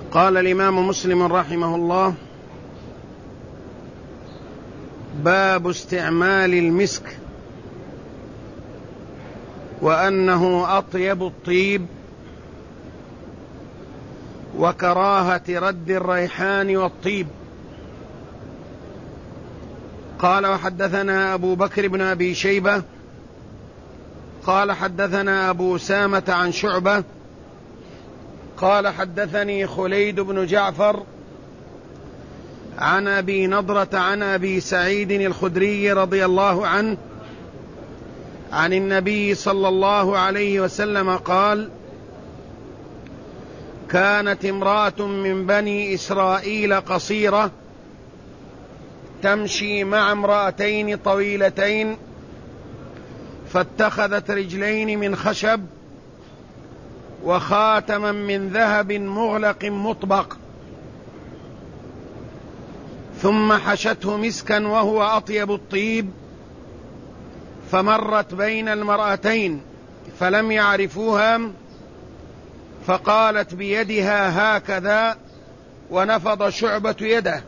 قال الإمام مسلم رحمه الله: باب استعمال المسك وأنه أطيب الطيب وكراهة رد الريحان والطيب. قال: وحدثنا أبو بكر بن أبي شيبة قال حدثنا أبو أسامة عن شعبة قال حدثني خليد بن جعفر عن أبي نضرة عن أبي سعيد الخدري رضي الله عنه عن النبي صلى الله عليه وسلم قال: كانت امرأة من بني إسرائيل قصيرة تمشي مع امرأتين طويلتين، فاتخذت رجلين من خشب وخاتما من ذهب مغلق مطبق، ثم حشته مسكا وهو أطيب الطيب، فمرت بين المرأتين فلم يعرفوها، فقالت بيدها هكذا، ونفض شعبة يده.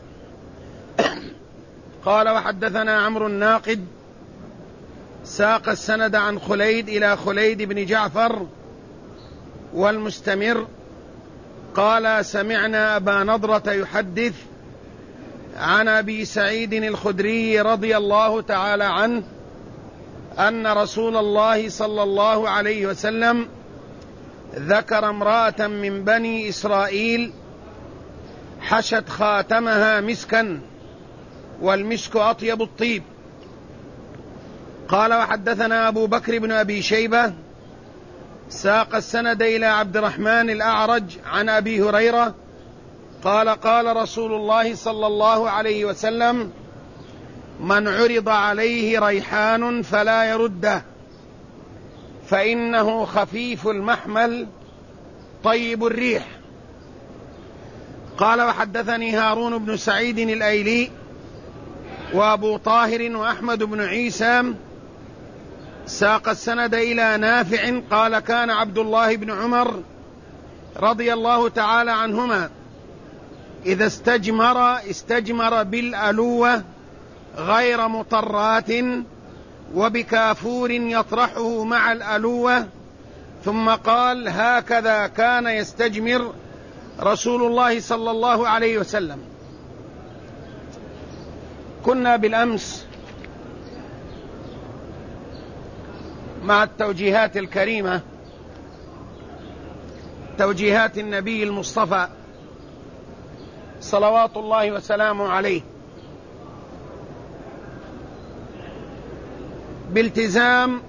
قال: وحدثنا عمرو الناقد ساق السند عن خليد إلى خليد بن جعفر والمستمر قال: سمعنا أبا نضرة يحدث عن أبي سعيد الخدري رضي الله تعالى عنه أن رسول الله صلى الله عليه وسلم ذكر امرأة من بني إسرائيل حشت خاتمها مسكا، والمسك أطيب الطيب. قال: وحدثنا أبو بكر بن أبي شيبة ساق السند إلى عبد الرحمن الأعرج عن أبي هريرة قال: قال رسول الله صلى الله عليه وسلم: من عرض عليه ريحان فلا يرده، فإنه خفيف المحمل طيب الريح. قال: وحدثني هارون بن سعيد الأيلي وأبو طاهر وأحمد بن عيسى ساق السند إلى نافع قال: كان عبد الله بن عمر رضي الله تعالى عنهما إذا استجمر بالألوة غير مطرات وبكافور يطرحه مع الألوة، ثم قال: هكذا كان يستجمر رسول الله صلى الله عليه وسلم. كنا بالأمس مع التوجيهات الكريمة، توجيهات النبي المصطفى صلوات الله وسلامه عليه، بالتزام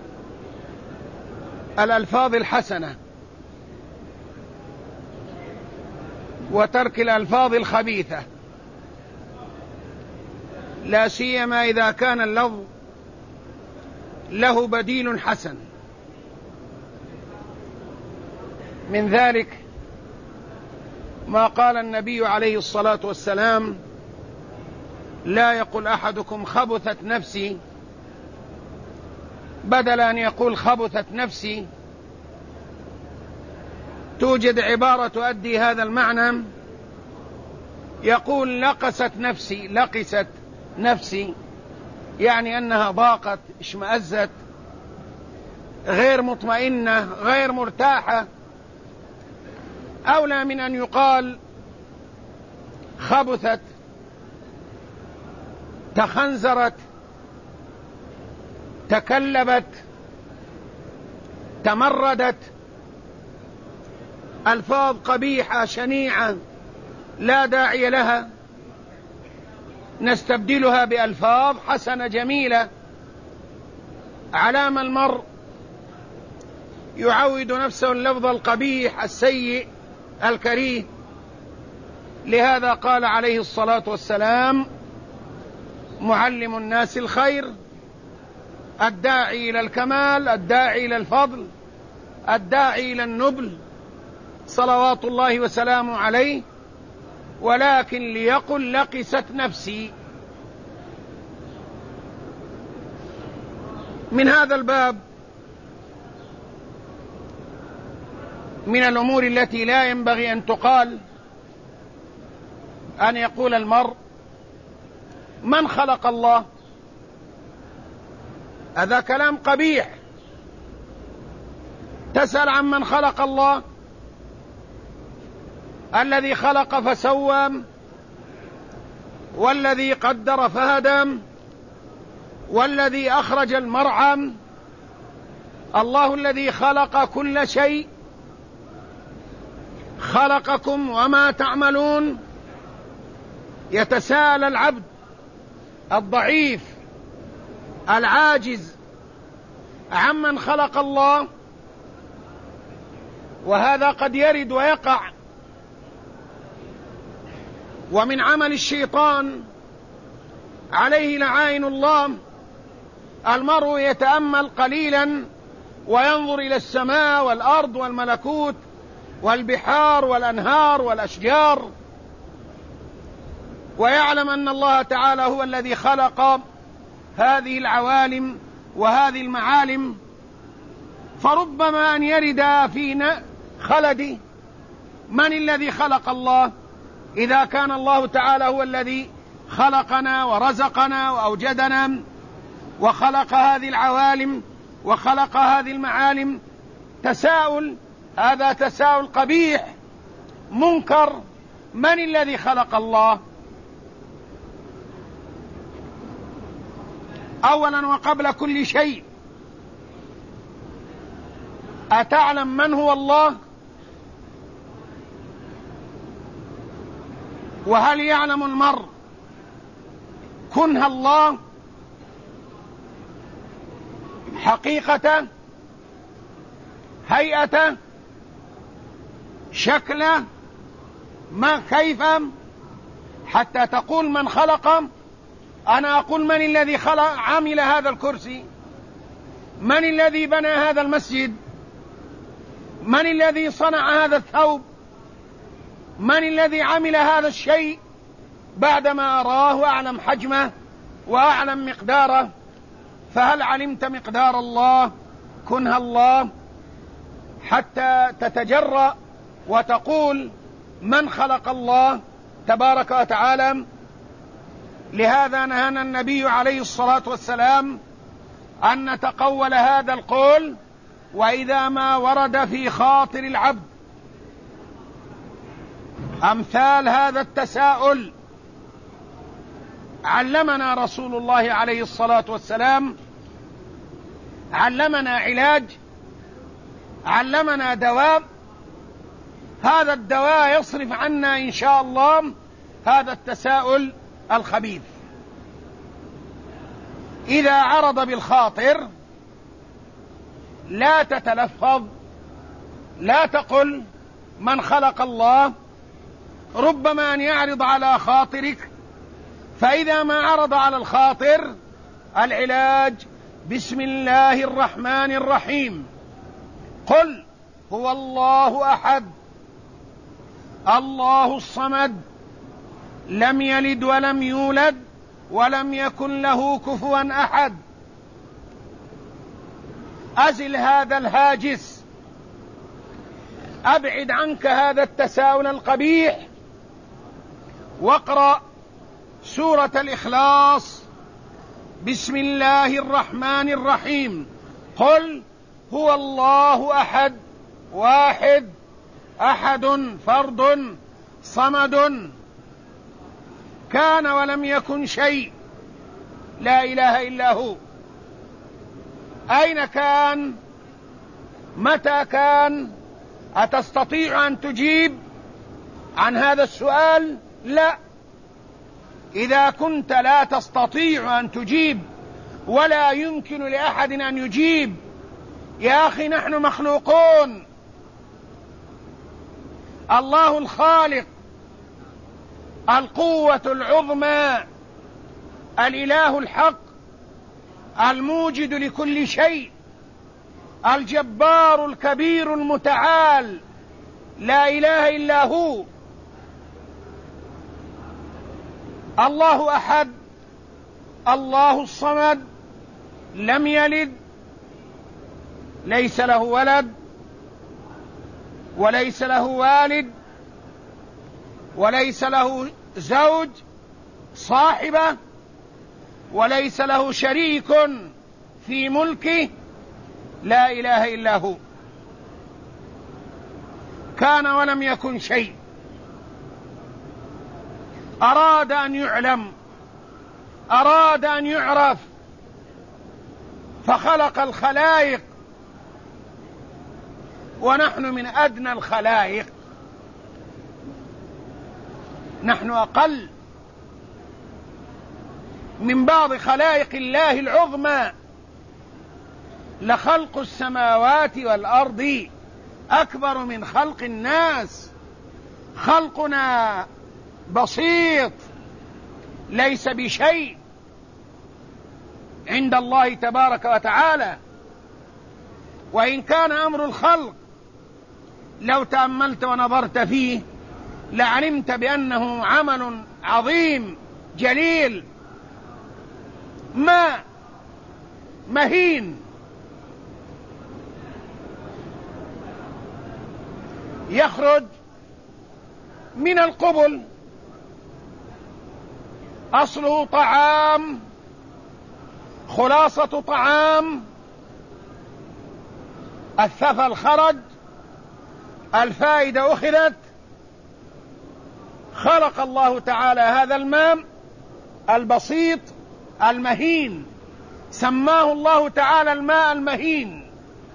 الألفاظ الحسنة وترك الألفاظ الخبيثة، لا سيما إذا كان اللفظ له بديل حسن. من ذلك ما قال النبي عليه الصلاة والسلام: لا يقول أحدكم خبثت نفسي، بدل أن يقول خبثت نفسي توجد عبارة تؤدي هذا المعنى، يقول لقست نفسي، يعني أنها ضاقت، اشمأزت، غير مطمئنة، غير مرتاحة. أولى من أن يقال خبثت، تخنزرت، تكلبت، تمردت، ألفاظ قبيحة شنيعة لا داعي لها، نستبدلها بألفاظ حسنة جميلة. علام المرء يعود نفسه اللفظ القبيح السيء الكريه. لهذا قال عليه الصلاة والسلام: معلم الناس الخير، الداعي إلى الكمال، الداعي إلى الفضل، الداعي إلى النبل، صلوات الله وسلامه عليه. ولكن ليقل لقست نفسي. من هذا الباب من الأمور التي لا ينبغي أن تقال أن يقول المرء من خلق الله؟ هذا كلام قبيح. تسأل عن من خلق الله، الذي خلق فسوى، والذي قدر فهدى، والذي أخرج المرعى. الله الذي خلق كل شيء، خلقكم وما تعملون. يتساءل العبد الضعيف العاجز عمن خلق الله، وهذا قد يرد ويقع. ومن عمل الشيطان عليه لعائن الله، المرء يتأمل قليلا وينظر إلى السماء والأرض والملكوت والبحار والأنهار والأشجار، ويعلم أن الله تعالى هو الذي خلق هذه العوالم وهذه المعالم. فربما أن يرد في خلده من الذي خلق الله، إذا كان الله تعالى هو الذي خلقنا ورزقنا وأوجدنا وخلق هذه العوالم وخلق هذه المعالم. تساؤل، هذا تساؤل قبيح منكر. من الذي خلق الله؟ أولا وقبل كل شيء، أتعلم من هو الله؟ وهل يعلم المرء كنه الله، حقيقته، هيئته، شكله، ما كيف، حتى تقول من خلق؟ أنا أقول من الذي خلق عمل هذا الكرسي؟ من الذي بنى هذا المسجد؟ من الذي صنع هذا الثوب؟ من الذي عمل هذا الشيء؟ بعدما أراه وأعلم حجمه وأعلم مقداره. فهل علمت مقدار الله، كنه الله، حتى تتجرأ وتقول من خلق الله تبارك وتعالى؟ لهذا نهانا النبي عليه الصلاة والسلام أن نتقول هذا القول، وإذا ما ورد في خاطر العبد أمثال هذا التساؤل، علمنا رسول الله عليه الصلاة والسلام، علمنا علاج، علمنا دواء. هذا الدواء يصرف عنا إن شاء الله هذا التساؤل الخبيث. إذا عرض بالخاطر لا تتلفظ، لا تقل من خلق الله، ربما أن يعرض على خاطرك. فإذا ما عرض على الخاطر، العلاج بسم الله الرحمن الرحيم. قل هو الله أحد الله الصمد لم يلد ولم يولد ولم يكن له كفوا أحد. أزل هذا الهاجس، أبعد عنك هذا التساؤل القبيح، واقرأ سورة الإخلاص بسم الله الرحمن الرحيم. قل هو الله أحد واحد أحد فرد صمد كان ولم يكن شيء لا إله إلا هو. أين كان؟ متى كان؟ أتستطيع أن تجيب عن هذا السؤال؟ لا. إذا كنت لا تستطيع أن تجيب ولا يمكن لأحد أن يجيب، يا أخي نحن مخلوقون. الله الخالق، القوة العظمى، الإله الحق، الموجد لكل شيء، الجبار الكبير المتعال، لا إله إلا هو. الله أحد الله الصمد لم يلد، ليس له ولد وليس له والد، وليس له زوج صاحبة، وليس له شريك في ملكه، لا إله إلا هو، كان ولم يكن شيء، أراد أن يعلم، أراد أن يعرف، فخلق الخلائق، ونحن من أدنى الخلائق، نحن أقل من بعض خلائق الله العظمى. لخلق السماوات والأرض أكبر من خلق الناس، خلقنا بسيط ليس بشيء عند الله تبارك وتعالى. وإن كان أمر الخلق لو تأملت ونظرت فيه لعلمت بأنه عمل عظيم جليل مهين، يخرج من القبل، أصله طعام، خلاصة طعام، الثفل خرج، الفائدة أخذت، خلق الله تعالى هذا الماء البسيط المهين، سماه الله تعالى الماء المهين،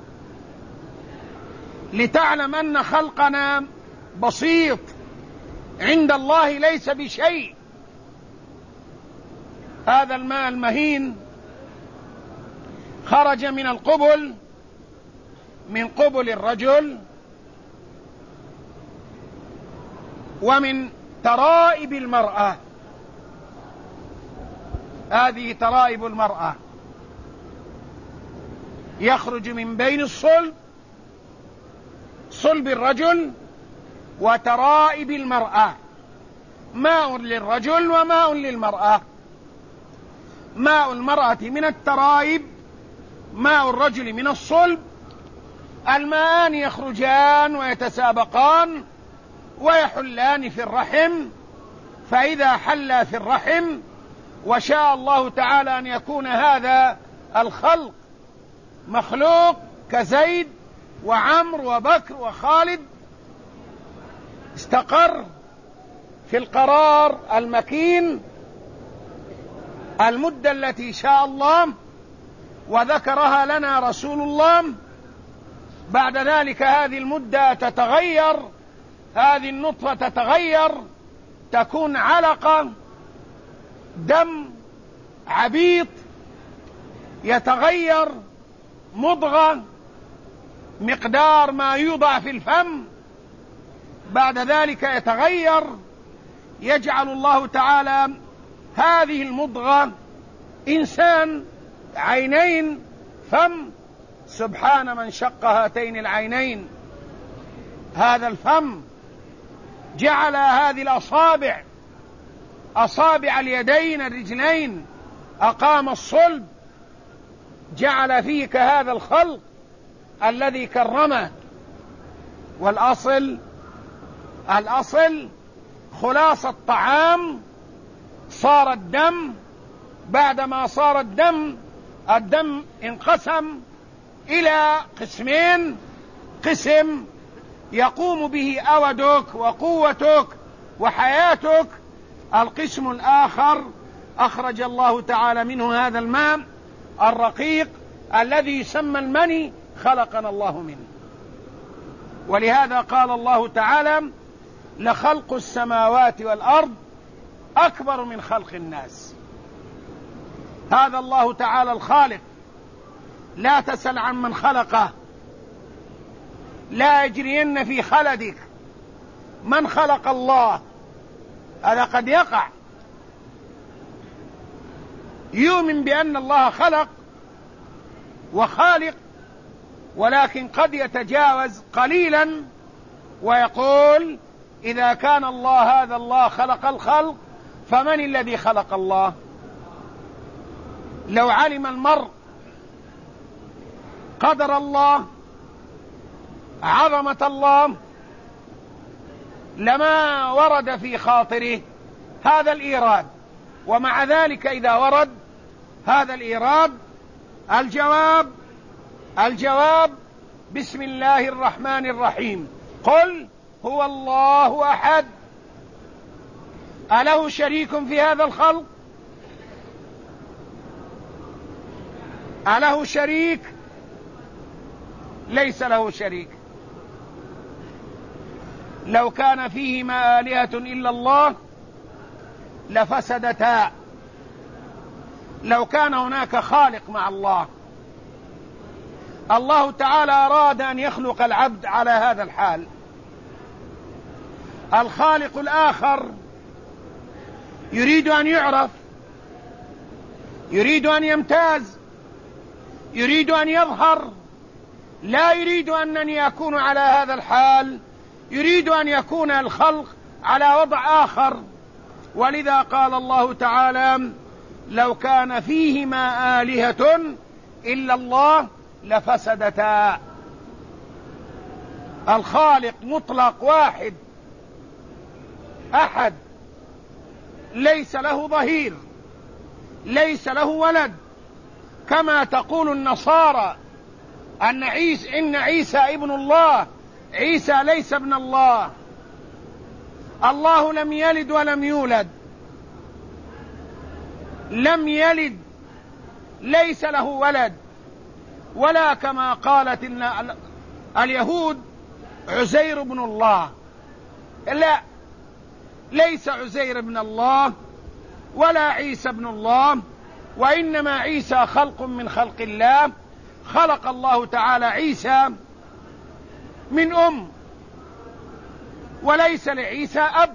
لتعلم أن خلقنا بسيط عند الله ليس بشيء. هذا الماء المهين خرج من القبل، من قبل الرجل، ومن ترائب المرأة. هذه ترائب المرأة، يخرج من بين الصلب، صلب الرجل وترائب المرأة، ماء للرجل وماء للمرأة. ماء المرأة من الترائب، ماء الرجل من الصلب، الماءان يخرجان ويتسابقان ويحلان في الرحم، فإذا حلا في الرحم وشاء الله تعالى أن يكون هذا الخلق مخلوق كزيد وعمرو وبكر وخالد، استقر في القرار المكين المدة التي شاء الله وذكرها لنا رسول الله. بعد ذلك هذه المدة تتغير، هذه النطفة تتغير، تكون علقة، دم عبيط، يتغير مضغة مقدار ما يوضع في الفم، بعد ذلك يتغير، يجعل الله تعالى هذه المضغة إنسان، عينين، فم. سبحان من شق هاتين العينين، هذا الفم، جعل هذه الأصابع، أصابع اليدين الرجلين، أقام الصلب، جعل فيك هذا الخلق الذي كرمه. والأصل خلاصة طعام، صار الدم، بعدما صار الدم انقسم إلى قسمين، قسم يقوم به أودك وقوتك وحياتك، القسم الآخر أخرج الله تعالى منه هذا الماء الرقيق الذي يسمى المني، خلقنا الله منه. ولهذا قال الله تعالى: لخلق السماوات والأرض أكبر من خلق الناس. هذا الله تعالى الخالق، لا تسل عن من خلقه، لا يجرين في خلدك من خلق الله، هذا قد يقع، يؤمن بأن الله خلق وخالق، ولكن قد يتجاوز قليلا ويقول: إذا كان الله هذا الله خلق الخلق، فمن الذي خلق الله؟ لو علم المرء قدر الله، عظمة الله، لما ورد في خاطره هذا الإيراد. ومع ذلك إذا ورد هذا الإيراد الجواب بسم الله الرحمن الرحيم. قل هو الله أحد أله شريك في هذا الخلق؟ أله شريك؟ ليس له شريك. لو كان فيهما آلهة إلا الله لفسدتا. لو كان هناك خالق مع الله، الله تعالى أراد أن يخلق العبد على هذا الحال. الخالق الآخر يريد أن يعرف، يريد أن يمتاز، يريد أن يظهر، لا يريد أنني أكون على هذا الحال، يريد أن يكون الخلق على وضع آخر. ولذا قال الله تعالى لو كان فيهما آلهة إلا الله لفسدتا. الخالق مطلق واحد أحد، ليس له ظهير، ليس له ولد، كما تقول النصارى إن عيسى ابن الله. عيسى ليس ابن الله. الله لم يلد ولم يولد، لم يلد، ليس له ولد. ولا كما قالت اليهود عزير ابن الله. لا، ليس عزير ابن الله ولا عيسى ابن الله، وإنما عيسى خلق من خلق الله. خلق الله تعالى عيسى من أم، وليس لعيسى أب.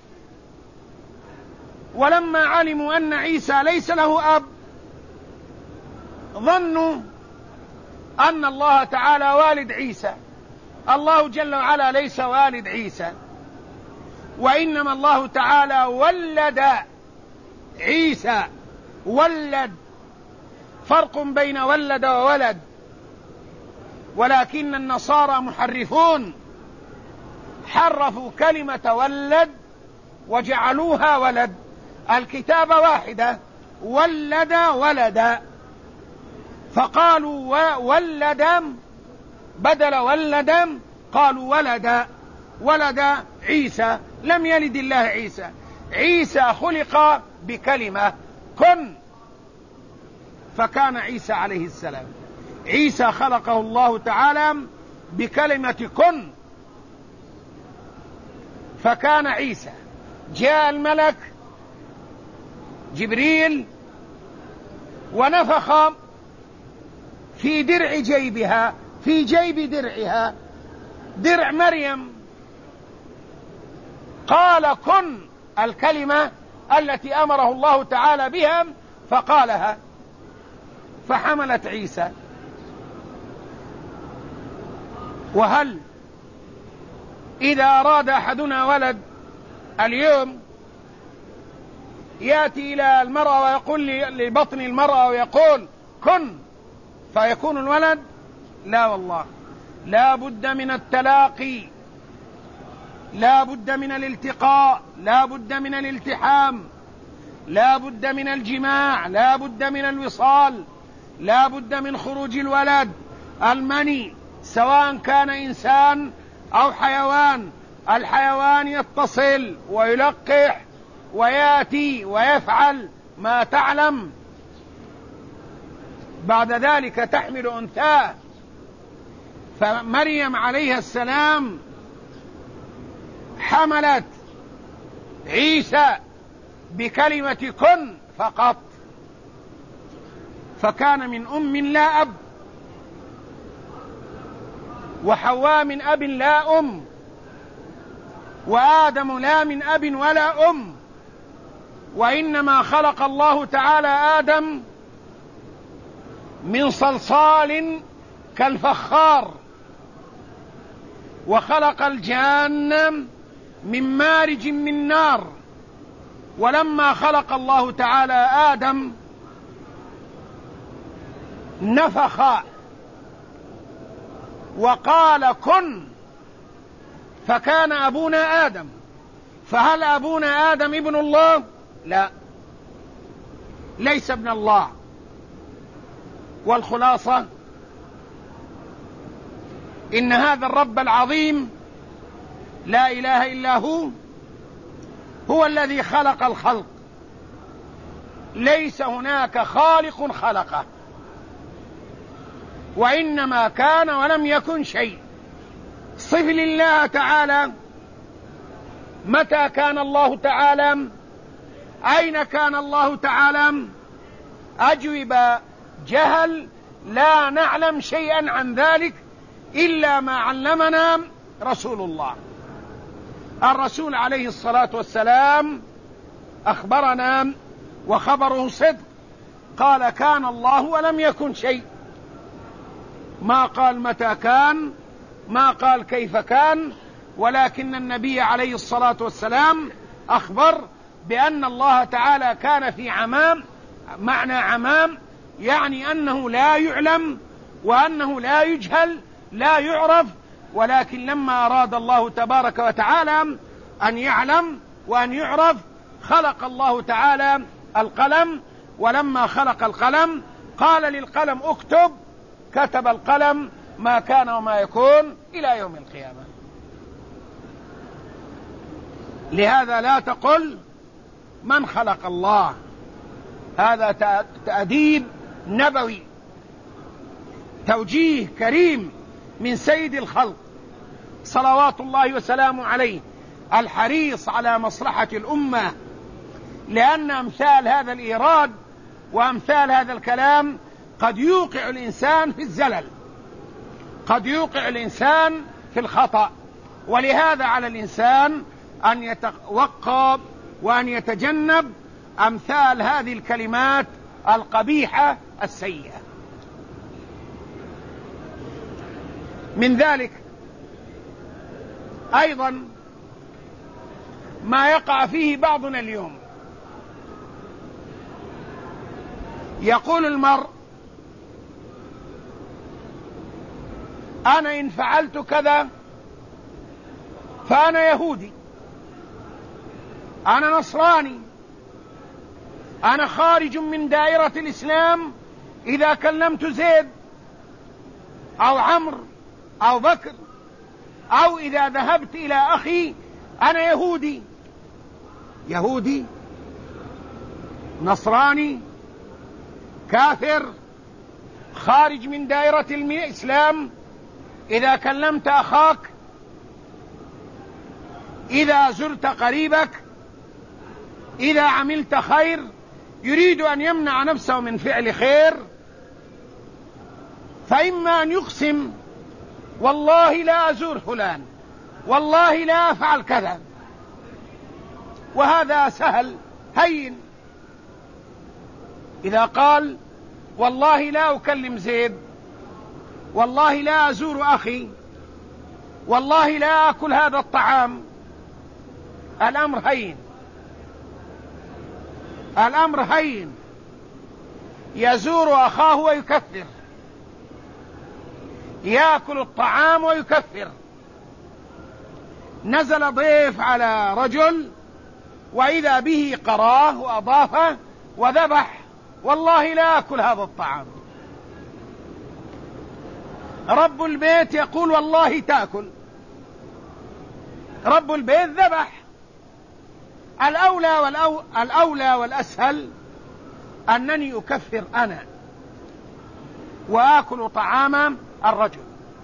ولما علموا أن عيسى ليس له أب ظنوا أن الله تعالى والد عيسى. الله جل وعلا ليس والد عيسى، وإنما الله تعالى ولد عيسى. ولد، فرق بين ولد وولد. ولكن النصارى محرفون، حرفوا كلمة ولد وجعلوها ولد. الكتابة واحدة، ولد ولد، فقالوا ولد بدل ولد قالوا ولد عيسى. لم يلد الله عيسى. عيسى خلق بكلمة كن، فكان عيسى عليه السلام. عيسى خلقه الله تعالى بكلمة كن، فكان عيسى. جاء الملك جبريل ونفخ في درع جيبها، في جيب درعها، درع مريم، قال كن، الكلمة التي أمره الله تعالى بها فقالها، فحملت عيسى. وهل إذا أراد أحدنا ولد اليوم يأتي إلى المرأة ويقول لبطن المرأة ويقول كن فيكون الولد؟ لا والله، لا بد من التلاقي، لا بد من الالتقاء، لا بد من الالتحام، لا بد من الجماع، لا بد من الوصال، لا بد من خروج الولد المني، سواء كان إنسان أو حيوان. الحيوان يتصل ويلقح ويأتي ويفعل ما تعلم، بعد ذلك تحمل أنثاه. فمريم عليه السلام حملت عيسى بكلمة كن فقط، فكان من أم لا أب، وحواء من أب لا أم، وآدم لا من أب ولا أم، وإنما خلق الله تعالى آدم من صلصال كالفخار، وخلق الجان من مارج من نار. ولما خلق الله تعالى آدم نفخ وقال كن فكان أبونا آدم، فهل أبونا آدم ابن الله؟ لا، ليس ابن الله. والخلاصة إن هذا الرب العظيم لا إله إلا هو الذي خلق الخلق، ليس هناك خالق خلقه، وإنما كان ولم يكن شيء. صف لله تعالى متى كان الله تعالى، أين كان الله تعالى؟ أجوب جهل، لا نعلم شيئا عن ذلك إلا ما علمنا رسول الله. الرسول عليه الصلاة والسلام أخبرنا وخبره صدق، قال كان الله ولم يكن شيء، ما قال متى كان، ما قال كيف كان، ولكن النبي عليه الصلاة والسلام أخبر بأن الله تعالى كان في عمام. معنى عمام يعني أنه لا يعلم وأنه لا يجهل، لا يعرف، ولكن لما أراد الله تبارك وتعالى أن يعلم وأن يعرف خلق الله تعالى القلم، ولما خلق القلم قال للقلم اكتب، كتب القلم ما كان وما يكون إلى يوم القيامة. لهذا لا تقل من خلق الله، هذا تأديب نبوي، توجيه كريم من سيد الخلق صلوات الله وسلامه عليه، الحريص على مصلحة الأمة، لأن أمثال هذا الإيراد وأمثال هذا الكلام قد يوقع الإنسان في الزلل، قد يوقع الإنسان في الخطأ، ولهذا على الإنسان أن يتوقف وأن يتجنب أمثال هذه الكلمات القبيحة السيئة. من ذلك أيضا ما يقع فيه بعضنا اليوم، يقول المرء أنا إن فعلت كذا فأنا يهودي، أنا نصراني، أنا خارج من دائرة الإسلام إذا كلمت زيد أو عمرو أو بكر، أو إذا ذهبت إلى أخي أنا يهودي. يهودي، نصراني، كافر، خارج من دائرة الإسلام إذا كلمت أخاك، إذا زرت قريبك، إذا عملت خير، يريد أن يمنع نفسه من فعل خير، فإما أن يقسم والله لا أزور فلان، والله لا أفعل كذا، وهذا سهل هين. إذا قال والله لا أكلم زيد، والله لا أزور أخي، والله لا أكل هذا الطعام، الأمر هين، الأمر هين. يزور أخاه ويكفر، يأكل الطعام ويكفر. نزل ضيف على رجل وإذا به قراه وأضافه وذبح، والله لا أكل هذا الطعام. رب البيت يقول والله تأكل، رب البيت ذبح. الأولى والأسهل أنني أكفر أنا وآكل طعام الرجل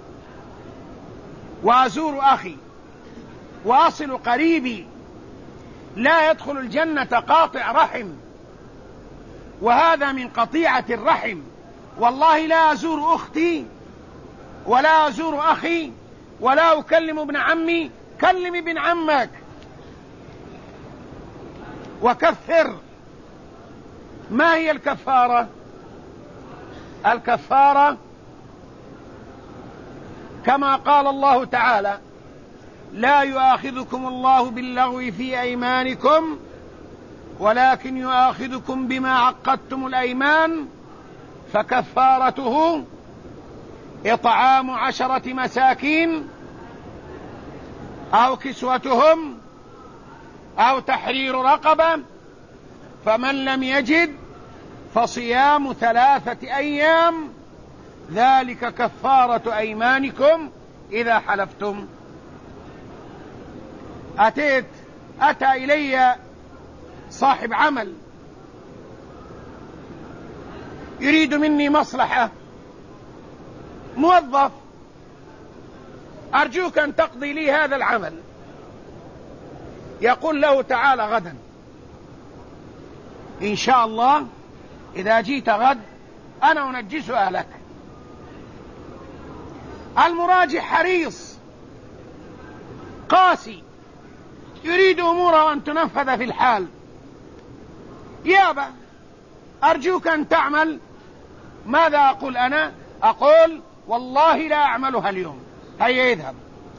وأزور أخي وأصل قريبي. لا يدخل الجنة قاطع رحم، وهذا من قطيعة الرحم. والله لا أزور أختي ولا أزور أخي ولا أكلم ابن عمي، كلم ابن عمك وكفر. ما هي الكفارة؟ الكفارة كما قال الله تعالى: لا يؤاخذكم الله باللغو في أيمانكم ولكن يؤاخذكم بما عقدتم الأيمان فكفارته إطعام 10 مساكين أو كسوتهم أو تحرير رقبة، فمن لم يجد فصيام 3 أيام ذلك كفارة أيمانكم إذا حلفتم. أتى إلي صاحب عمل يريد مني مصلحة، موظف، أرجوك أن تقضي لي هذا العمل. يقول له تعال غدا إن شاء الله، إذا جيت غد أنا أنجسها لك. المراجع حريص قاسي يريد أموره أن تنفذ في الحال. يابا أرجوك أن تعمل. ماذا أقول أنا؟ أقول والله لا أعملها اليوم، هيا يذهب.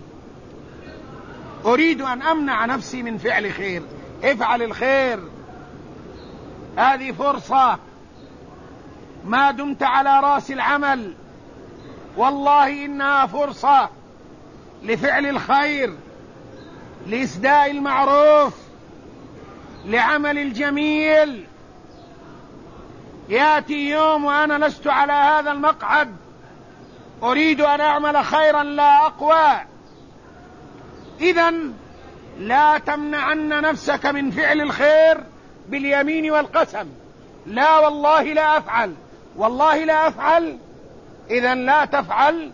أريد أن أمنع نفسي من فعل خير. افعل الخير، هذه فرصة ما دمت على رأس العمل، والله إنها فرصة لفعل الخير، لإسداء المعروف، لعمل الجميل. يأتي يوم وأنا لست على هذا المقعد أريد أن أعمل خيرا لا أقوى. إذن لا تمنعن نفسك من فعل الخير باليمين والقسم. لا والله لا أفعل، والله لا أفعل. إذن لا تفعل،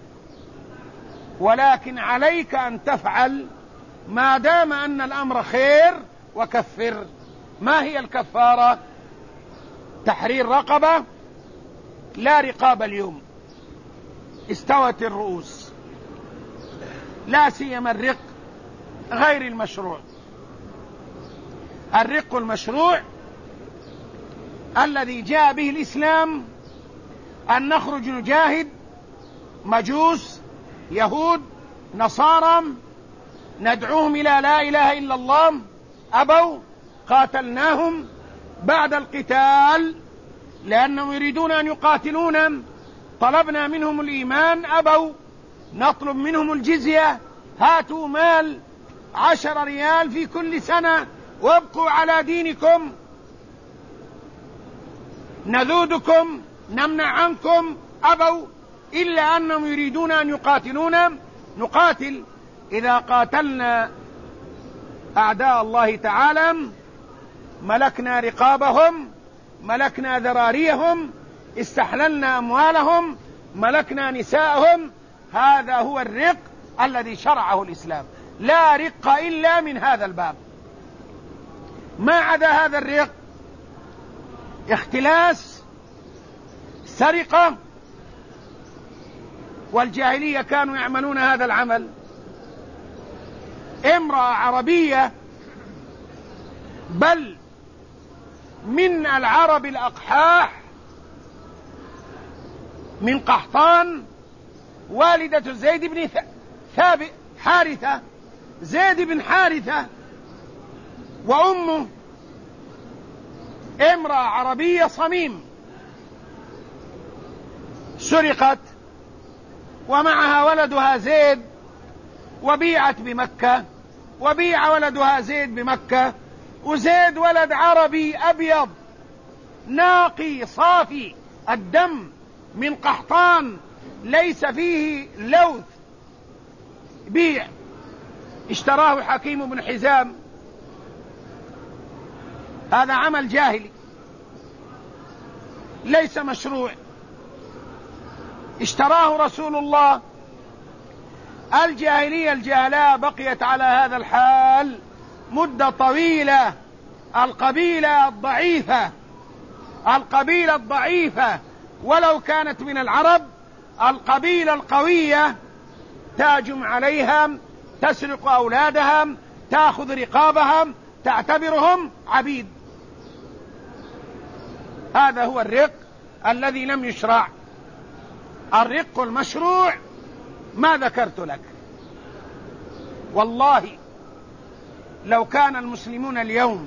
ولكن عليك أن تفعل ما دام أن الأمر خير. وكفر. ما هي الكفارة؟ تحرير رقبة. لا رقاب اليوم، استوت الرؤوس، لا سيما الرق غير المشروع. الرق المشروع الذي جاء به الإسلام أن نخرج نجاهد مجوس، يهود، نصارى، ندعوهم إلى لا إله إلا الله، أبوا، قاتلناهم بعد القتال لأنهم يريدون أن يقاتلونا. طلبنا منهم الإيمان، أبوا. نطلب منهم الجزية، هاتوا مال 10 ريال في كل سنة وابقوا على دينكم. نذودكم، نمنع عنكم، أبوا. إلا أنهم يريدون أن يقاتلونا، نقاتل. إذا قاتلنا أعداء الله تعالى ملكنا رقابهم، ملكنا ذراريهم، استحللنا أموالهم، ملكنا نساءهم. هذا هو الرق الذي شرعه الإسلام. لا رق إلا من هذا الباب. ما عدا هذا الرق اختلاس، سرقة، والجاهلية كانوا يعملون هذا العمل. امرأة عربية، بل من العرب الأقحاح، من قحطان، والدة زيد بن حارثة، زيد بن حارثة، وأمه امرأة عربية صميم، سرقت ومعها ولدها زيد، وبيعت بمكة، وبيع ولدها زيد بمكة. وزيد ولد عربي أبيض ناقي صافي الدم من قحطان، ليس فيه لوث، بيع. اشتراه حكيم بن حزام. هذا عمل جاهلي ليس مشروع. اشتراه رسول الله. الجاهلية الجهلاء بقيت على هذا الحال مدة طويلة. القبيلة الضعيفة ولو كانت من العرب، القبيلة القوية تهجم عليها، تسرق أولادها، تأخذ رقابها، تعتبرهم عبيد. هذا هو الرق الذي لم يشرع. الرق المشروع ما ذكرت لك. والله لو كان المسلمون اليوم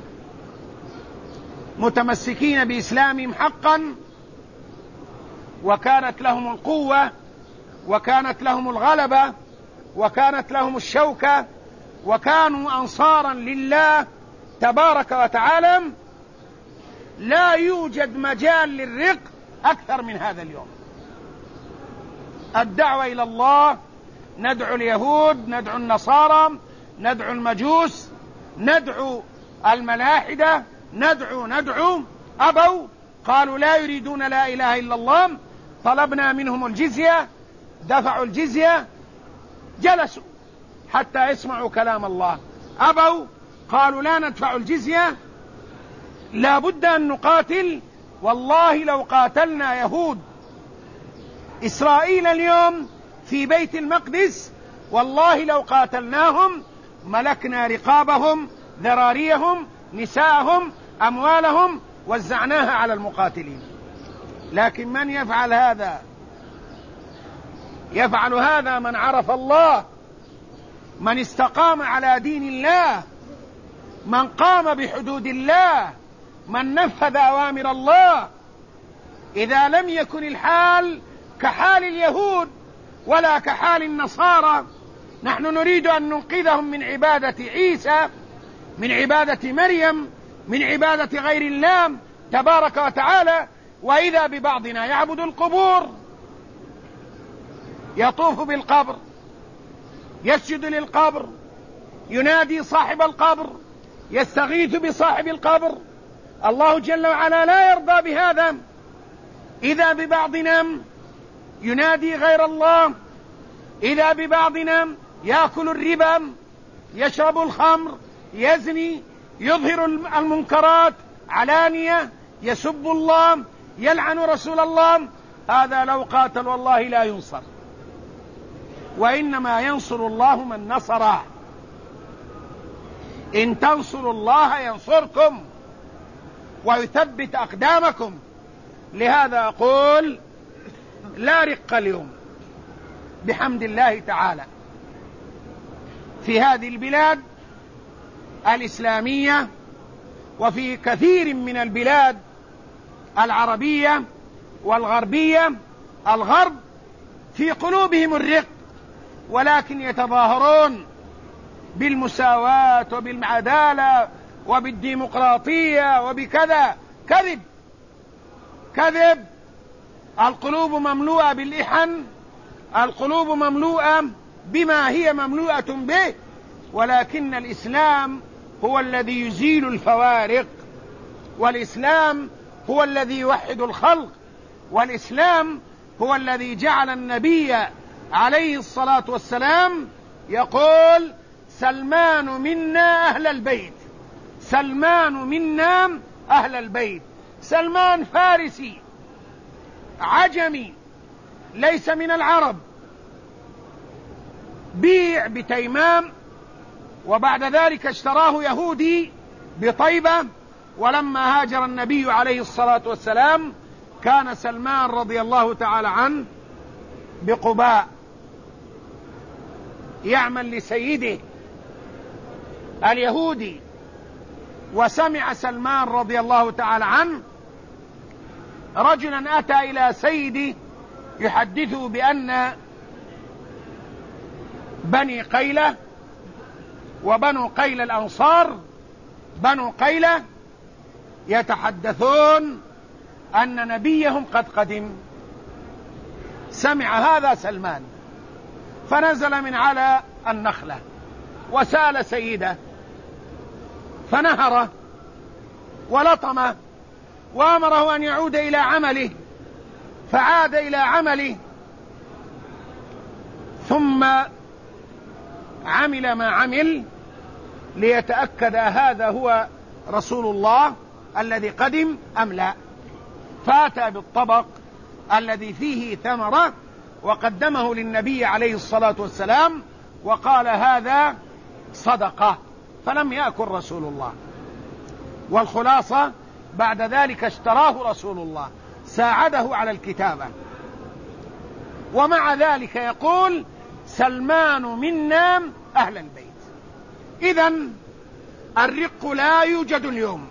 متمسكين بإسلامهم حقا، وكانت لهم القوة، وكانت لهم الغلبة، وكانت لهم الشوكة وكانوا أنصارا لله تبارك وتعالى، لا يوجد مجال للرق أكثر من هذا اليوم. الدعوة إلى الله، ندعو اليهود، ندعو النصارى، ندعو المجوس، ندعو الملاحدة، ندعو أبوا، قالوا لا يريدون لا إله إلا الله، طلبنا منهم الجزية، دفعوا الجزية، جلسوا حتى يسمعوا كلام الله، أبوا، قالوا لا ندفع الجزية، لا بد أن نقاتل. والله لو قاتلنا يهود إسرائيل اليوم في بيت المقدس، والله لو قاتلناهم ملكنا رقابهم، ذراريهم، نساءهم، أموالهم، وزعناها على المقاتلين. لكن من يفعل هذا؟ يفعل هذا من عرف الله، من استقام على دين الله، من قام بحدود الله، من نفذ أوامر الله. إذا لم يكن الحال كحال اليهود ولا كحال النصارى، نحن نريد أن ننقذهم من عبادة عيسى، من عبادة مريم، من عبادة غير الله تبارك وتعالى، وإذا ببعضنا يعبد القبور، يطوف بالقبر، يسجد للقبر، ينادي صاحب القبر، يستغيث بصاحب القبر. الله جل وعلا لا يرضى بهذا. إذا ببعضنا ينادي غير الله، إذا ببعضنا يأكل الربا، يشرب الخمر، يزني، يظهر المنكرات علانية، يسب الله، يلعن رسول الله، هذا لو قاتل والله لا ينصر، وإنما ينصر الله من نصره. إن تنصروا الله ينصركم ويثبت أقدامكم. لهذا أقول لا رق اليوم بحمد الله تعالى في هذه البلاد الإسلامية، وفي كثير من البلاد العربية والغربية. الغرب في قلوبهم الرق، ولكن يتظاهرون بالمساواة وبالعدالة وبالديمقراطية وبكذا. كذب كذب. القلوب مملوءة بالإحن، القلوب مملوءة بما هي مملوءة به، ولكن الإسلام هو الذي يزيل الفوارق، والإسلام هو الذي يوحد الخلق، والإسلام هو الذي جعل النبي عليه الصلاة والسلام يقول: سلمان منا أهل البيت، سلمان منا أهل البيت. سلمان فارسي عجمي ليس من العرب، بيع بتيمام، وبعد ذلك اشتراه يهودي بطيبة. ولما هاجر النبي عليه الصلاة والسلام كان سلمان رضي الله تعالى عنه بقباء يعمل لسيده اليهودي. وسمع سلمان رضي الله تعالى عنه رجلا أتى إلى سيده يحدثه بأن بني قيلة وبنو قيلة الأنصار، بنو قيلة يتحدثون أن نبيهم قد قدم. سمع هذا سلمان فنزل من على النخلة وسأل سيده، فنهره ولطمه وأمره أن يعود إلى عمله، فعاد إلى عمله، ثم عمل ما عمل ليتأكد هذا هو رسول الله الذي قدم أم لا. فأتى بالطبق الذي فيه ثمرة وقدمه للنبي عليه الصلاة والسلام وقال: هذا صدقة. فلم يأكل رسول الله. والخلاصة بعد ذلك اشتراه رسول الله، ساعده على الكتابة. ومع ذلك يقول: سلمان منا أهل البيت. إذن الرق لا يوجد اليوم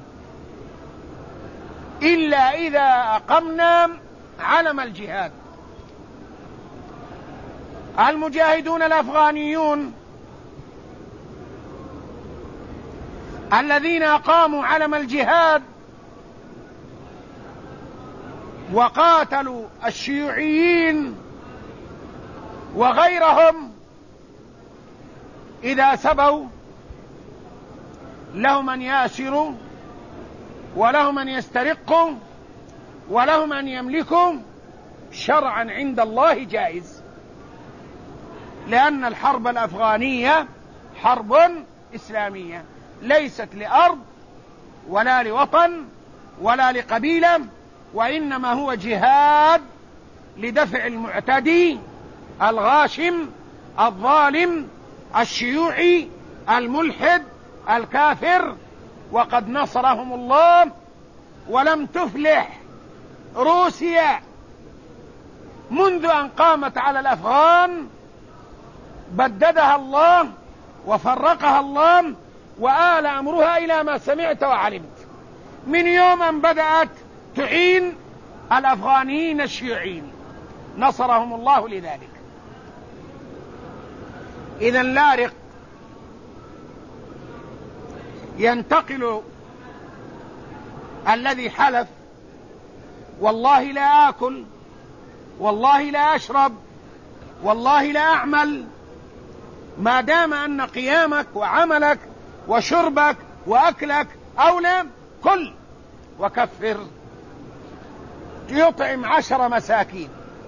إلا إذا أقمنا علم الجهاد. المجاهدون الأفغانيون الذين أقاموا علم الجهاد وقاتلوا الشيوعيين وغيرهم، إذا سبوا لهم أن يأسروا ولهم أن يسترقوا ولهم أن يملكوا، شرعا عند الله جائز، لأن الحرب الأفغانية حرب إسلامية، ليست لأرض ولا لوطن ولا لقبيلة، وإنما هو جهاد لدفع المعتدي الغاشم الظالم الشيوعي الملحد الكافر. وقد نصرهم الله، ولم تفلح روسيا منذ أن قامت على الأفغان، بددها الله وفرقها الله، وآل أمرها إلى ما سمعت وعلمت من يوم أن بدأت تعين الأفغانيين الشيوعيين، نصرهم الله لذلك. إذا لا رق، ينتقل الذي حلف والله لا آكل والله لا أشرب والله لا أعمل، ما دام أن قيامك وعملك وشربك وأكلك أولى، كل وكفر، يطعم 10 مساكين.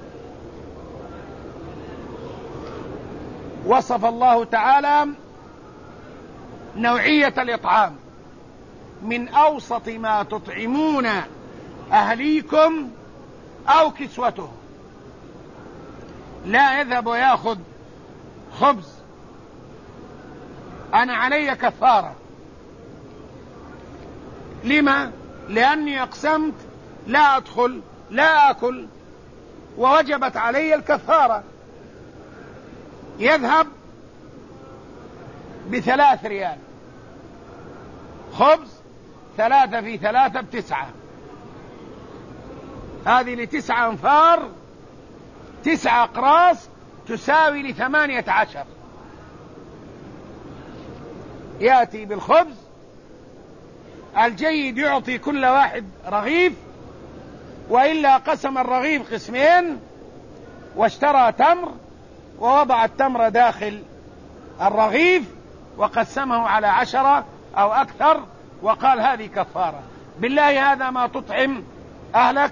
وصف الله تعالى نوعية الإطعام: من أوسط ما تطعمون أهليكم أو كسوته. لا يذهب ويأخذ خبز أنا علي كفارة. لما؟ لأني أقسمت لا أدخل لا أكل ووجبت علي الكفارة. يذهب ب3 ريال، خبز 3 في 3 ب9، هذه ل9 أنفار 9 أقراص تساوي ل18. يأتي بالخبز الجيد يعطي كل واحد رغيف، وإلا قسم الرغيف قسمين واشترى تمر ووضع التمر داخل الرغيف وقسمه على 10 أو أكثر وقال هذه كفارة. بالله هذا ما تطعم أهلك؟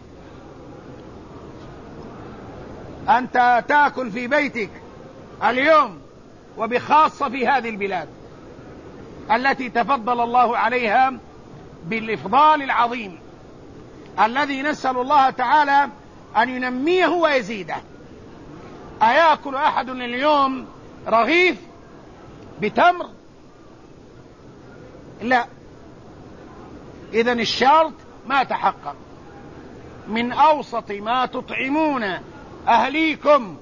أنت تأكل في بيتك اليوم، وبخاصة في هذه البلاد التي تفضل الله عليها بالإفضال العظيم الذي نسأل الله تعالى أن ينميه ويزيده. أيأكل أحد اليوم رغيف بتمر؟ لا. إذن الشرط ما تحقق. من أوسط ما تطعمون أهليكم،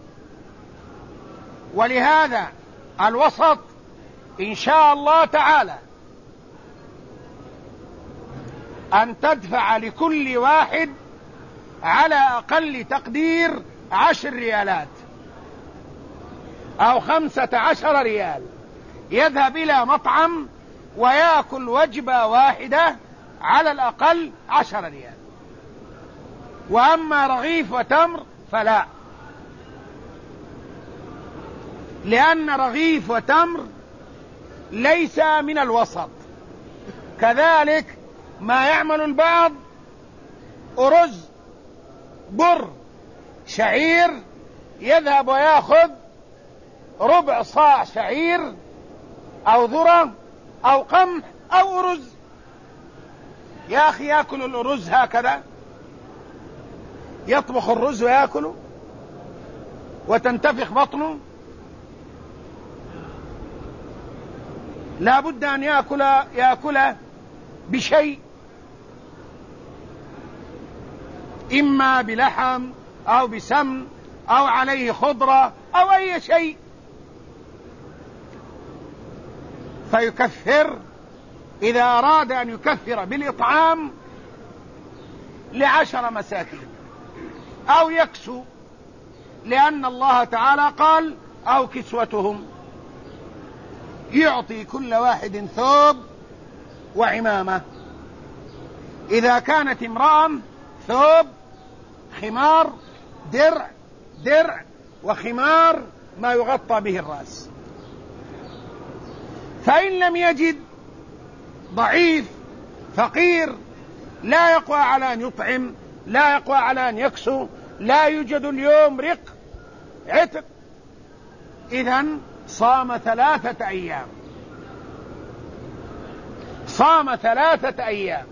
ولهذا الوسط إن شاء الله تعالى أن تدفع لكل واحد على أقل تقدير 10 ريالات أو 15 ريال، يذهب إلى مطعم ويأكل وجبة واحدة على الأقل 10 ريال. وأما رغيف وتمر فلا، لأن رغيف وتمر ليس من الوسط. كذلك ما يعمل البعض أرز بر شعير، يذهب ويأخذ ربع صاع شعير أو ذرة أو قمح أو أرز. يا أخي يأكل الأرز هكذا؟ يطبخ الرز ويأكله وتنتفخ بطنه؟ لا بد أن يأكل بشيء، إما بلحم أو بسمن أو عليه خضرة أو أي شيء، فيكفر إذا أراد أن يكفر بالإطعام ل10 مساكين، أو يكسو، لأن الله تعالى قال أو كسوتهم، يعطي كل واحد ثوب وعمامة. إذا كانت امرأة ثوب، خمار، درع وخمار ما يغطى به الرأس. فإن لم يجد، ضعيف فقير لا يقوى على أن يطعم، لا يقوى على أن يكسو، لا يوجد اليوم عتق، إذن صام 3 أيام، صام 3 أيام،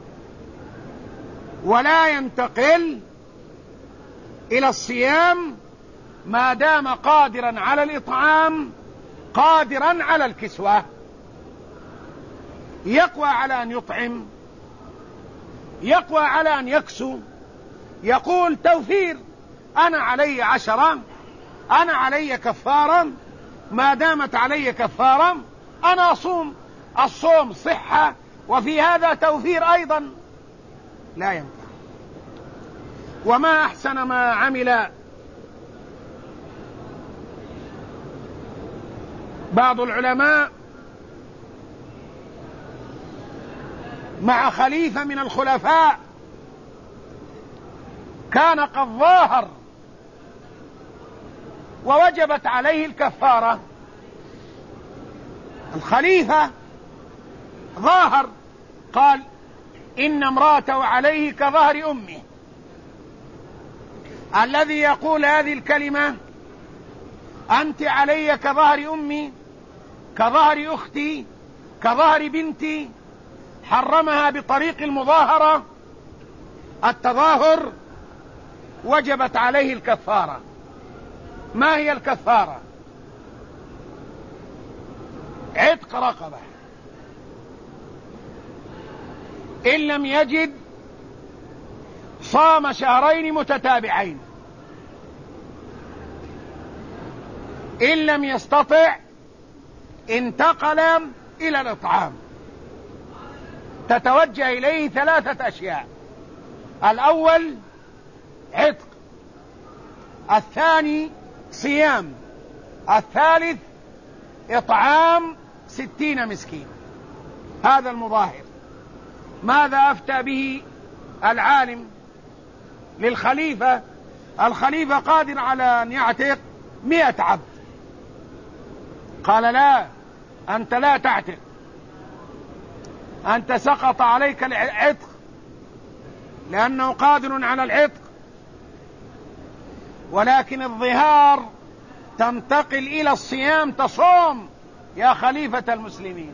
ولا ينتقل إلى الصيام ما دام قادرا على الإطعام، قادرا على الكسوة، يقوى على أن يطعم، يقوى على أن يكسو، يقول توفير، أنا علي 10، أنا علي كفارة، ما دامت علي كفارة أنا أصوم، الصوم صحة وفي هذا توفير أيضا، لا ينفع. وما أحسن ما عمل بعض العلماء مع خليفة من الخلفاء كان قد ظاهر ووجبت عليه الكفارة. الخليفة ظاهر، قال إن امرأته عليه كظهر أمه. الذي يقول هذه الكلمة أنت علي كظهر أمي، كظهر أختي، كظهر بنتي، حرمها بطريق المظاهرة، التظاهر، وجبت عليه الكفارة. ما هي الكفارة؟ عتق رقبة، إن لم يجد صام 2 متتابعين، إن لم يستطع انتقل إلى الإطعام. تتوجه إليه 3 أشياء: الأول عتق، الثاني صيام، الثالث إطعام 60 مسكين. هذا المظاهر. ماذا أفتى به العالم للخليفة؟ الخليفة قادر على أن يعتق 100 عبد، قال لا، أنت لا تعتق، أنت سقط عليك العتق لأنه قادر على العتق، ولكن الظهار تنتقل إلى الصيام، تصوم يا خليفة المسلمين،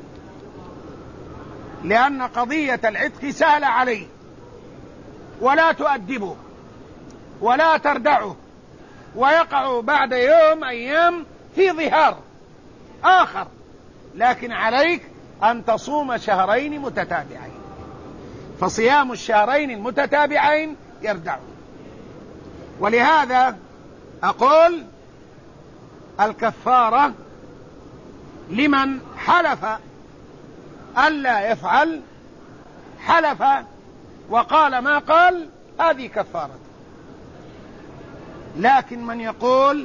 لأن قضية العتق سهلة عليه، ولا تؤدبه ولا تردعه، ويقع بعد يوم أيام في ظهار آخر، لكن عليك أن تصوم 2 متتابعين، فصيام 2 المتتابعين يردعه. ولهذا أقول الكفارة لمن حلف ألا يفعل، حلف وقال ما قال، هذه كفارة. لكن من يقول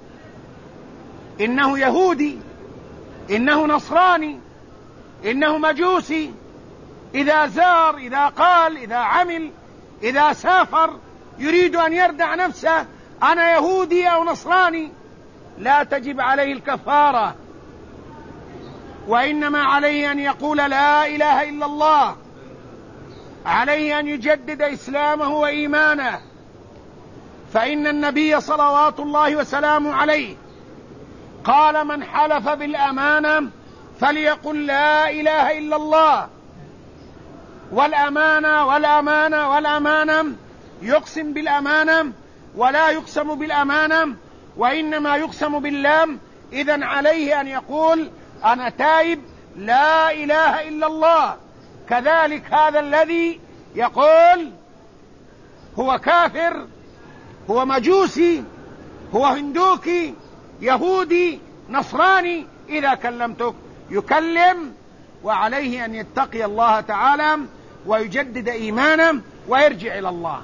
إنه يهودي، إنه نصراني، إنه مجوسي، إذا زار، إذا قال، إذا عمل، إذا سافر، يريد أن يردع نفسه، أنا يهودي أو نصراني، لا تجب عليه الكفارة، وإنما عليه أن يقول لا إله إلا الله، عليه أن يجدد إسلامه وإيمانه، فإن النبي صلوات الله وسلامه عليه قال من حلف بالأمانة فليقل لا إله إلا الله. والأمانة والأمانة والأمانة، يقسم بالأمانة ولا يقسم بالأمانة، وإنما يقسم باللام. إذن عليه أن يقول أنا تائب، لا إله إلا الله. كذلك هذا الذي يقول هو كافر، هو مجوسي، هو هندوكي، يهودي، نصراني، إذا كلمتك يكلم، وعليه أن يتقي الله تعالى ويجدد إيمانه ويرجع إلى الله.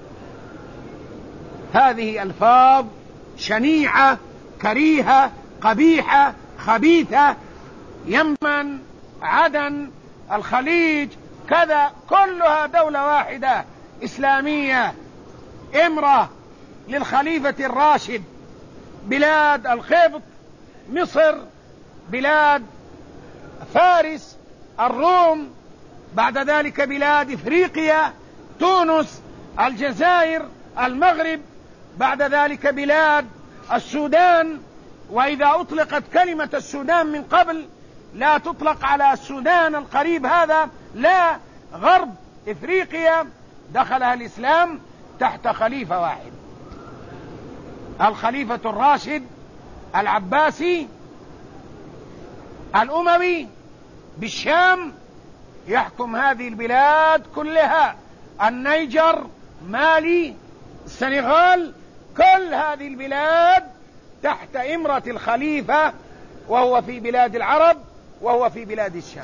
هذه ألفاظ شنيعة، كريهة، قبيحة، خبيثة، يمن، عدن، الخليج كذا، كلها دولة واحدة إسلامية إمرة للخليفة الراشد. بلاد القبط، مصر، بلاد فارس، الروم، بعد ذلك بلاد إفريقيا، تونس، الجزائر، المغرب، بعد ذلك بلاد السودان. وإذا أطلقت كلمة السودان من قبل لا تطلق على السودان القريب هذا، لا، غرب إفريقيا دخلها الإسلام تحت خليفة واحد، الخليفة الراشد العباسي الأموي بالشام، يحكم هذه البلاد كلها، النيجر، مالي، السنغال، كل هذه البلاد تحت إمرة الخليفة، وهو في بلاد العرب وهو في بلاد الشام،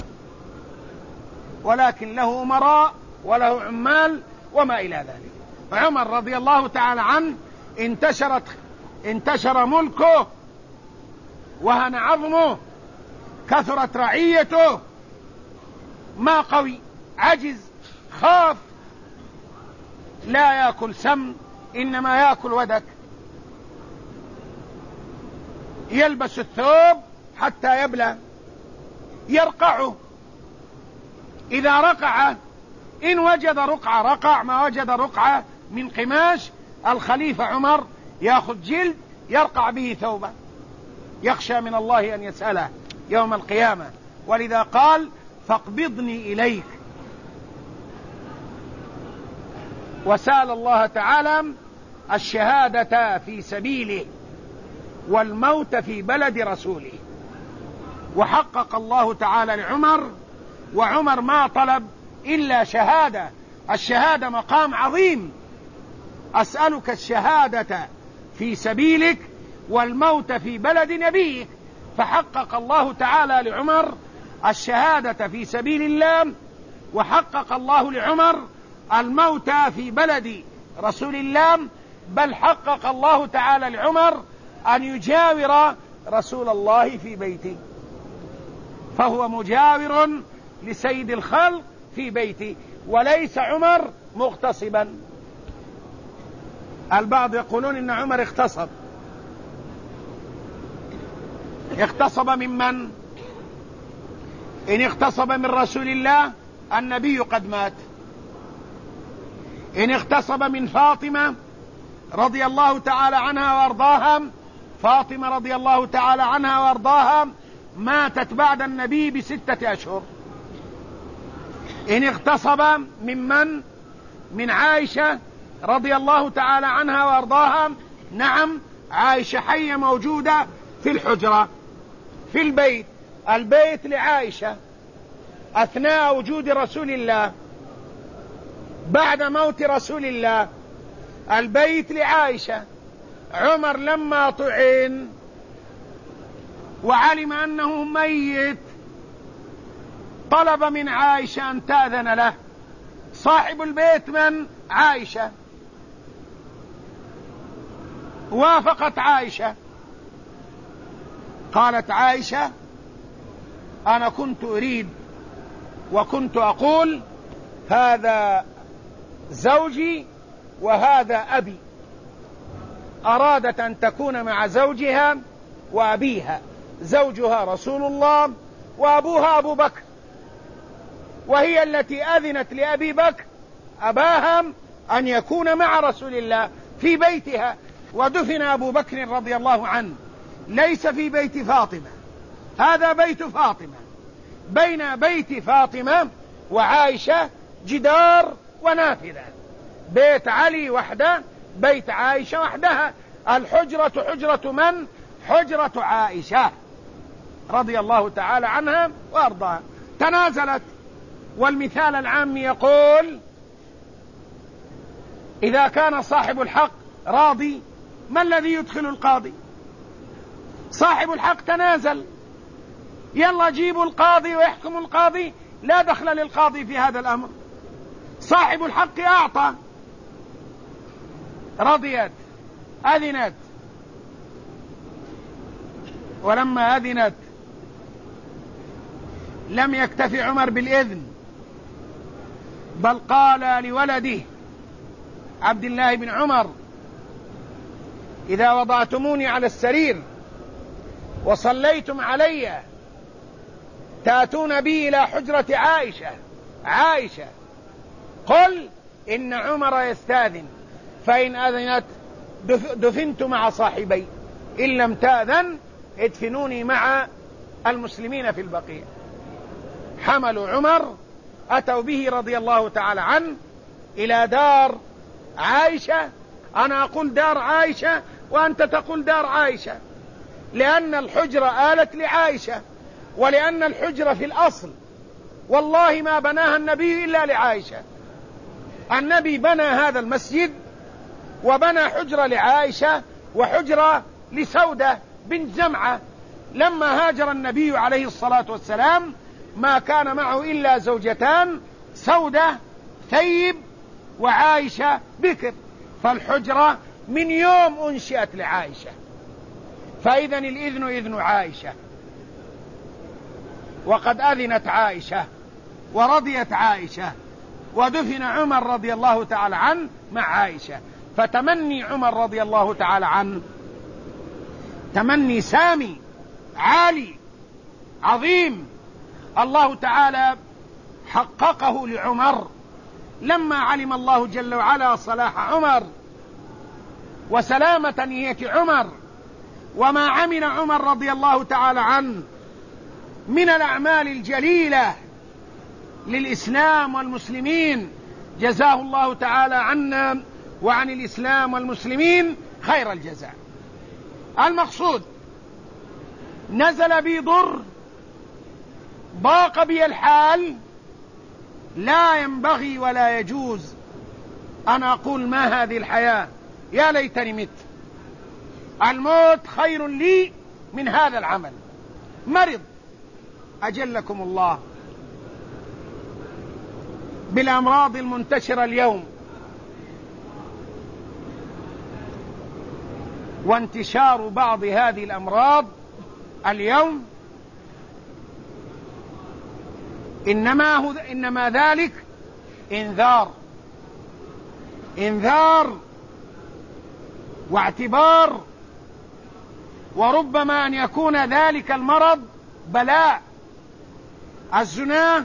ولكن له أمراء وله عمال وما إلى ذلك. عمر رضي الله تعالى عنه انتشر ملكه، وهن عظمه، كثرت رعيته، ما قوي، عجز، خاف، لا يأكل سمن إنما يأكل ودك، يلبس الثوب حتى يبلى، يرقعه، إذا رقع إن وجد رقعة رقع، ما وجد رقعة من قماش، الخليفة عمر يأخذ جلد يرقع به ثوبه، يخشى من الله أن يسأله يوم القيامة، ولذا قال فاقبضني إليك، وسأل الله تعالى الشهادة في سبيله والموت في بلد رسوله، وحقق الله تعالى لعمر، وعمر ما طلب إلا شهادة، الشهادة مقام عظيم، أسألك الشهادة في سبيلك والموت في بلد نبيك، فحقق الله تعالى لعمر الشهادة في سبيل الله، وحقق الله لعمر الموت في بلد رسول الله، بل حقق الله تعالى لعمر أن يجاور رسول الله في بيته، فهو مجاور لسيد الخلق في بيته، وليس عمر مغتصبا. البعض يقولون إن عمر اغتصب ممن؟ إن اغتصب من رسول الله النبي قد مات، إن اغتصب من فاطمة رضي الله تعالى عنها وارضاها، فاطمة رضي الله تعالى عنها وارضاها ماتت بعد النبي ب6 أشهر. إن اغتصب ممن؟ من عائشة رضي الله تعالى عنها وارضاها، نعم، عائشة حية موجودة في الحجرة في البيت، البيت لعائشة أثناء وجود رسول الله، بعد موت رسول الله البيت لعائشة. عمر لما طعن وعلم أنه ميت طلب من عائشة أن تأذن له، صاحب البيت من؟ عائشة. وافقت عائشة، قالت عائشة أنا كنت أريد وكنت أقول هذا زوجي وهذا أبي، أرادت أن تكون مع زوجها وأبيها، زوجها رسول الله وأبوها أبو بكر، وهي التي أذنت لأبي بكر أباها أن يكون مع رسول الله في بيتها، ودفن أبو بكر رضي الله عنه ليس في بيت فاطمة، هذا بيت فاطمة، بين بيت فاطمة وعائشة جدار ونافذة، بيت علي وحده، بيت عائشة وحدها، الحجرة حجرة من؟ حجرة عائشة رضي الله تعالى عنها وأرضاها. تنازلت، والمثال العام يقول إذا كان صاحب الحق راضي ما الذي يدخل القاضي؟ صاحب الحق تنازل، يلا جيبوا القاضي ويحكم القاضي، لا دخل للقاضي في هذا الأمر، صاحب الحق أعطى، رضيت، أذنت، ولما أذنت لم يكتف عمر بالإذن، بل قال لولده عبد الله بن عمر: إذا وضعتموني على السرير وصليتم علي تأتون بي إلى حجرة عائشة قل إن عمر يستأذن، فإن أذنت دفنت مع صاحبي، إن لم تأذن ادفنوني مع المسلمين في البقيع. حملوا عمر، أتوا به رضي الله تعالى عنه إلى دار عائشة. أنا أقول دار عائشة وأنت تقول دار عائشة، لأن الحجرة آلت لعائشة، ولأن الحجرة في الأصل والله ما بناها النبي إلا لعائشة. النبي بنى هذا المسجد وبنى حجرة لعائشة وحجرة لسودة بنت زمعة. لما هاجر النبي عليه الصلاة والسلام ما كان معه إلا زوجتان، سودة ثيب وعائشة بكر، فالحجرة من يوم أنشئت لعائشة، فإذن الإذن إذن عائشة، وقد أذنت عائشة ورضيت عائشة، ودفن عمر رضي الله تعالى عنه مع عائشة. فتمني عمر رضي الله تعالى عنه تمني سامي عالي عظيم، الله تعالى حققه لعمر لما علم الله جل وعلا صلاح عمر وسلامة نية عمر، وما عمل عمر رضي الله تعالى عنه من الأعمال الجليلة للإسلام والمسلمين. جزاه الله تعالى عنا وعن الإسلام والمسلمين خير الجزاء. المقصود نزل بي ضر، ضاق بي الحال، لا ينبغي ولا يجوز أن أقول ما هذه الحياة، يا ليتني مت. الموت خير لي من هذا العمل. مرض أجلكم الله بالأمراض المنتشرة اليوم، وانتشار بعض هذه الأمراض اليوم إنما ذلك إنذار واعتبار، وربما أن يكون ذلك المرض بلاء. الزنا،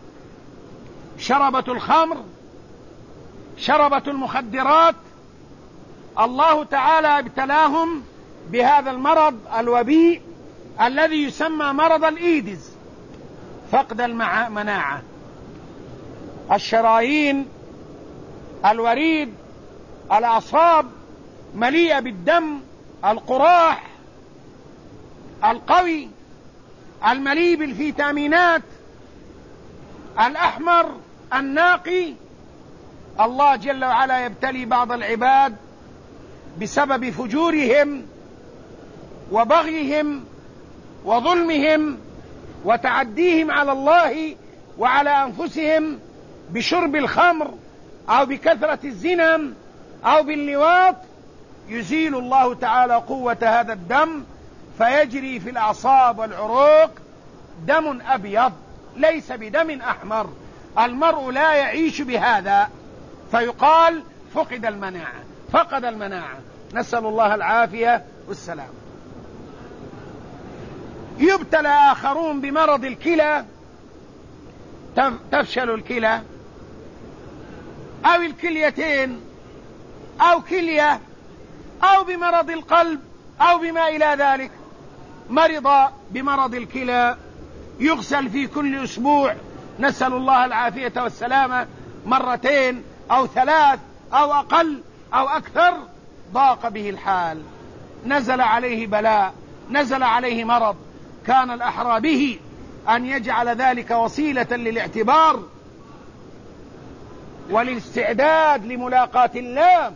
شربة الخمر، شربة المخدرات، الله تعالى ابتلاهم بهذا المرض الوبيء الذي يسمى مرض الإيدز، فقد المناعة. الشرايين، الوريد، الأعصاب مليئة بالدم القراح القوي المليء بالفيتامينات الأحمر الناقي. الله جل وعلا يبتلي بعض العباد بسبب فجورهم وبغيهم وظلمهم وتعديهم على الله وعلى أنفسهم بشرب الخمر أو بكثرة الزنا أو باللواط. يزيل الله تعالى قوة هذا الدم فيجري في الأعصاب والعروق دم أبيض ليس بدم أحمر. المرء لا يعيش بهذا، فيقال فقد المناعة. نسأل الله العافية والسلام. يبتلى آخرون بمرض الكلى، تفشل الكلى أو الكليتين أو كلية، أو بمرض القلب أو بما إلى ذلك. مرض بمرض الكلى يغسل في كل أسبوع، نسأل الله العافية والسلامة، 2 أو 3 أو أقل أو أكثر. ضاق به الحال، نزل عليه بلاء، نزل عليه مرض، كان الأحرى به أن يجعل ذلك وسيلة للاعتبار والاستعداد لملاقاة الله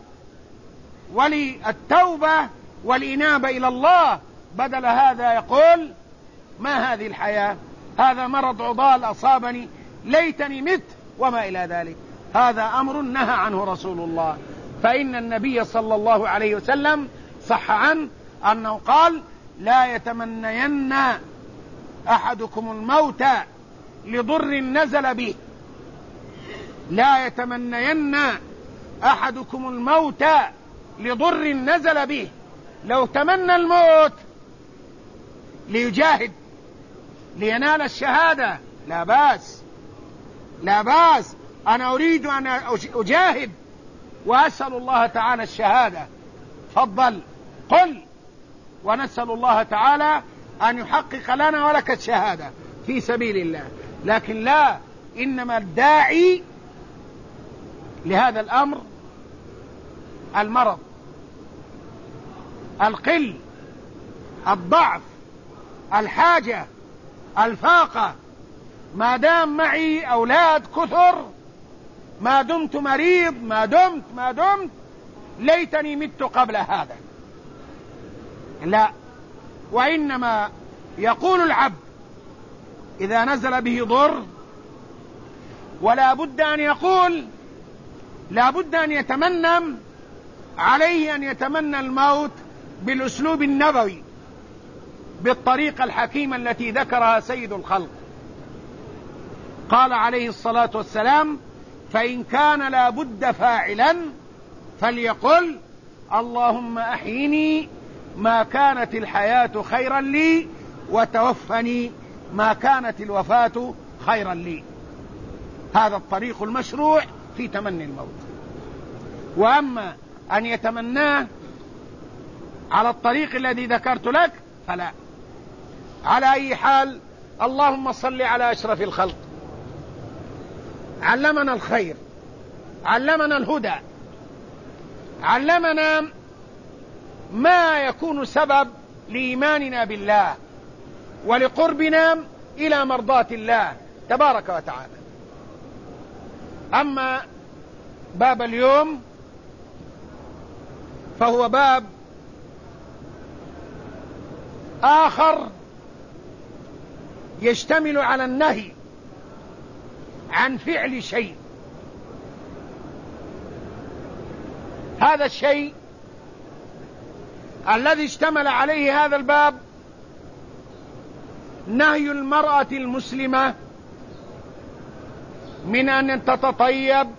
وللتوبة والإنابة إلى الله. بدل هذا يقول ما هذه الحياة، هذا مرض عضال أصابني، ليتني مت، وما إلى ذلك. هذا أمر نهى عنه رسول الله. فإن النبي صلى الله عليه وسلم صح عنه أنه قال لا يتمنين أحدكم الموت لضر نزل به. لا يتمنين أحدكم الموت لضر نزل به. لو تمنى الموت ليجاهد لينال الشهادة لا بأس، لا بأس، أنا أريد أن أجاهد وأسأل الله تعالى الشهادة، فضل قل، ونسأل الله تعالى أن يحقق لنا ولك الشهادة في سبيل الله. لكن لا، إنما الداعي لهذا الأمر المرض، القل، الضعف، الحاجة، الفاقة. ما دام معي أولاد كثر، ما دمت مريض، ما دمت ليتني مت قبل هذا. لا، وإنما يقول العبد إذا نزل به ضر، ولا بد أن يقول، لا بد أن يتمنى، عليه أن يتمنى الموت بالأسلوب النبوي، بالطريقة الحكيمة التي ذكرها سيد الخلق. قال عليه الصلاة والسلام: فإن كان لا بد فاعلا فليقل اللهم أحيني ما كانت الحياة خيرا لي، وتوفني ما كانت الوفاة خيرا لي. هذا الطريق المشروع في تمني الموت. وأما أن يتمناه على الطريق الذي ذكرت لك فلا. على أي حال، اللهم صل على أشرف الخلق، علمنا الخير، علمنا الهدى، علمنا ما يكون سبب لإيماننا بالله ولقربنا إلى مرضاة الله تبارك وتعالى. أما باب اليوم فهو باب آخر يشتمل على النهي عن فعل شيء. هذا الشيء الذي اشتمل عليه هذا الباب نهي المرأة المسلمة من أن تتطيب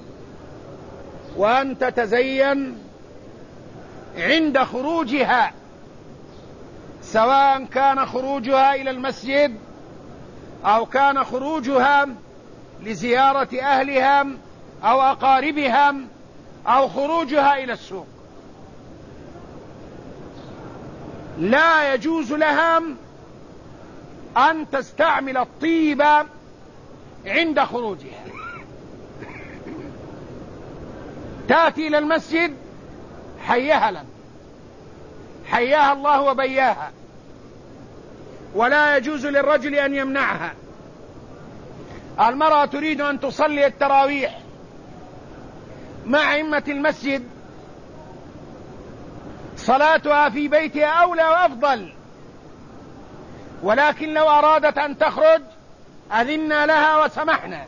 وأن تتزين عند خروجها، سواء كان خروجها إلى المسجد أو كان خروجها لزيارة أهلها أو أقاربها أو خروجها إلى السوق. لا يجوز لها أن تستعمل الطيب عند خروجها. تأتي إلى المسجد حياها لن، حياها الله وبياها، ولا يجوز للرجل أن يمنعها. المرأة تريد أن تصلي التراويح مع أئمة المسجد، صلاتها في بيتها أولى وأفضل، ولكن لو أرادت أن تخرج أذنا لها وسمحنا،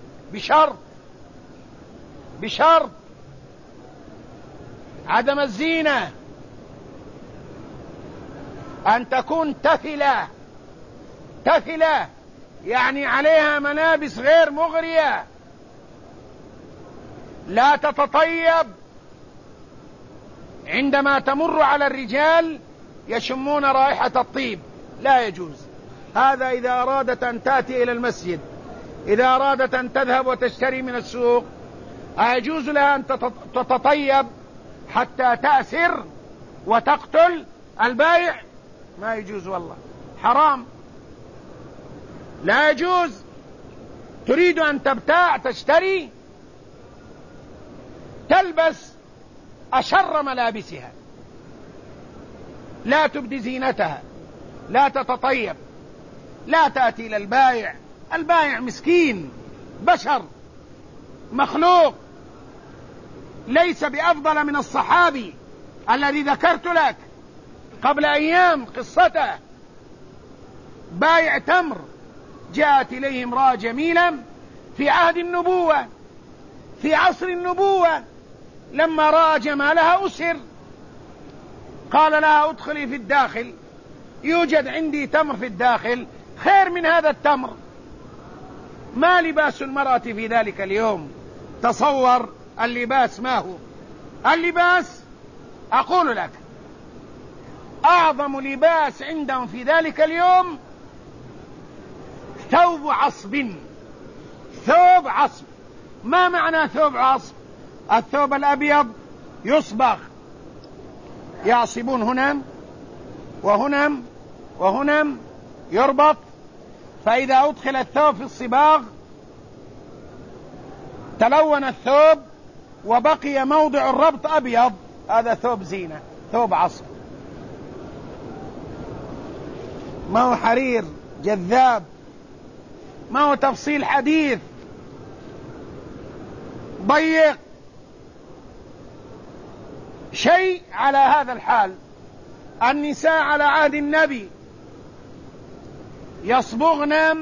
بشرط عدم الزينة، أن تكون تفلة، يعني عليها ملابس غير مغرية، لا تتطيب عندما تمر على الرجال يشمون رائحة الطيب، لا يجوز هذا. إذا أرادت أن تأتي إلى المسجد، إذا أرادت أن تذهب وتشتري من السوق، أيجوز لها أن تتطيب حتى تأسر وتقتل البائع؟ ما يجوز، والله حرام، لا يجوز. تريد أن تبتاع تشتري، تلبس أشر ملابسها، لا تبدي زينتها، لا تتطيب، لا تأتي إلى البائع. البائع مسكين، بشر، مخلوق، ليس بأفضل من الصحابي الذي ذكرت لك قبل أيام قصته. بايع تمر، جاءت إليه امرأة جميلة في عهد النبوة، في عصر النبوة، لما رأى جمالها أسر، قال لها ادخلي في الداخل، يوجد عندي تمر في الداخل خير من هذا التمر. ما لباس المرأة في ذلك اليوم؟ تصور اللباس ما هو. اللباس أقول لك أعظم لباس عندهم في ذلك اليوم ثوب عصب. ثوب عصب. ما معنى ثوب عصب؟ الثوب الأبيض يصبغ، يعصبون هنا وهنا وهنا، يربط، فإذا أدخل الثوب في الصباغ تلون الثوب وبقي موضع الربط أبيض، هذا ثوب زينة، ثوب عصب. ما هو حرير جذاب، ما هو تفصيل حديث ضيق، شيء على هذا الحال. النساء على عهد النبي يصبغن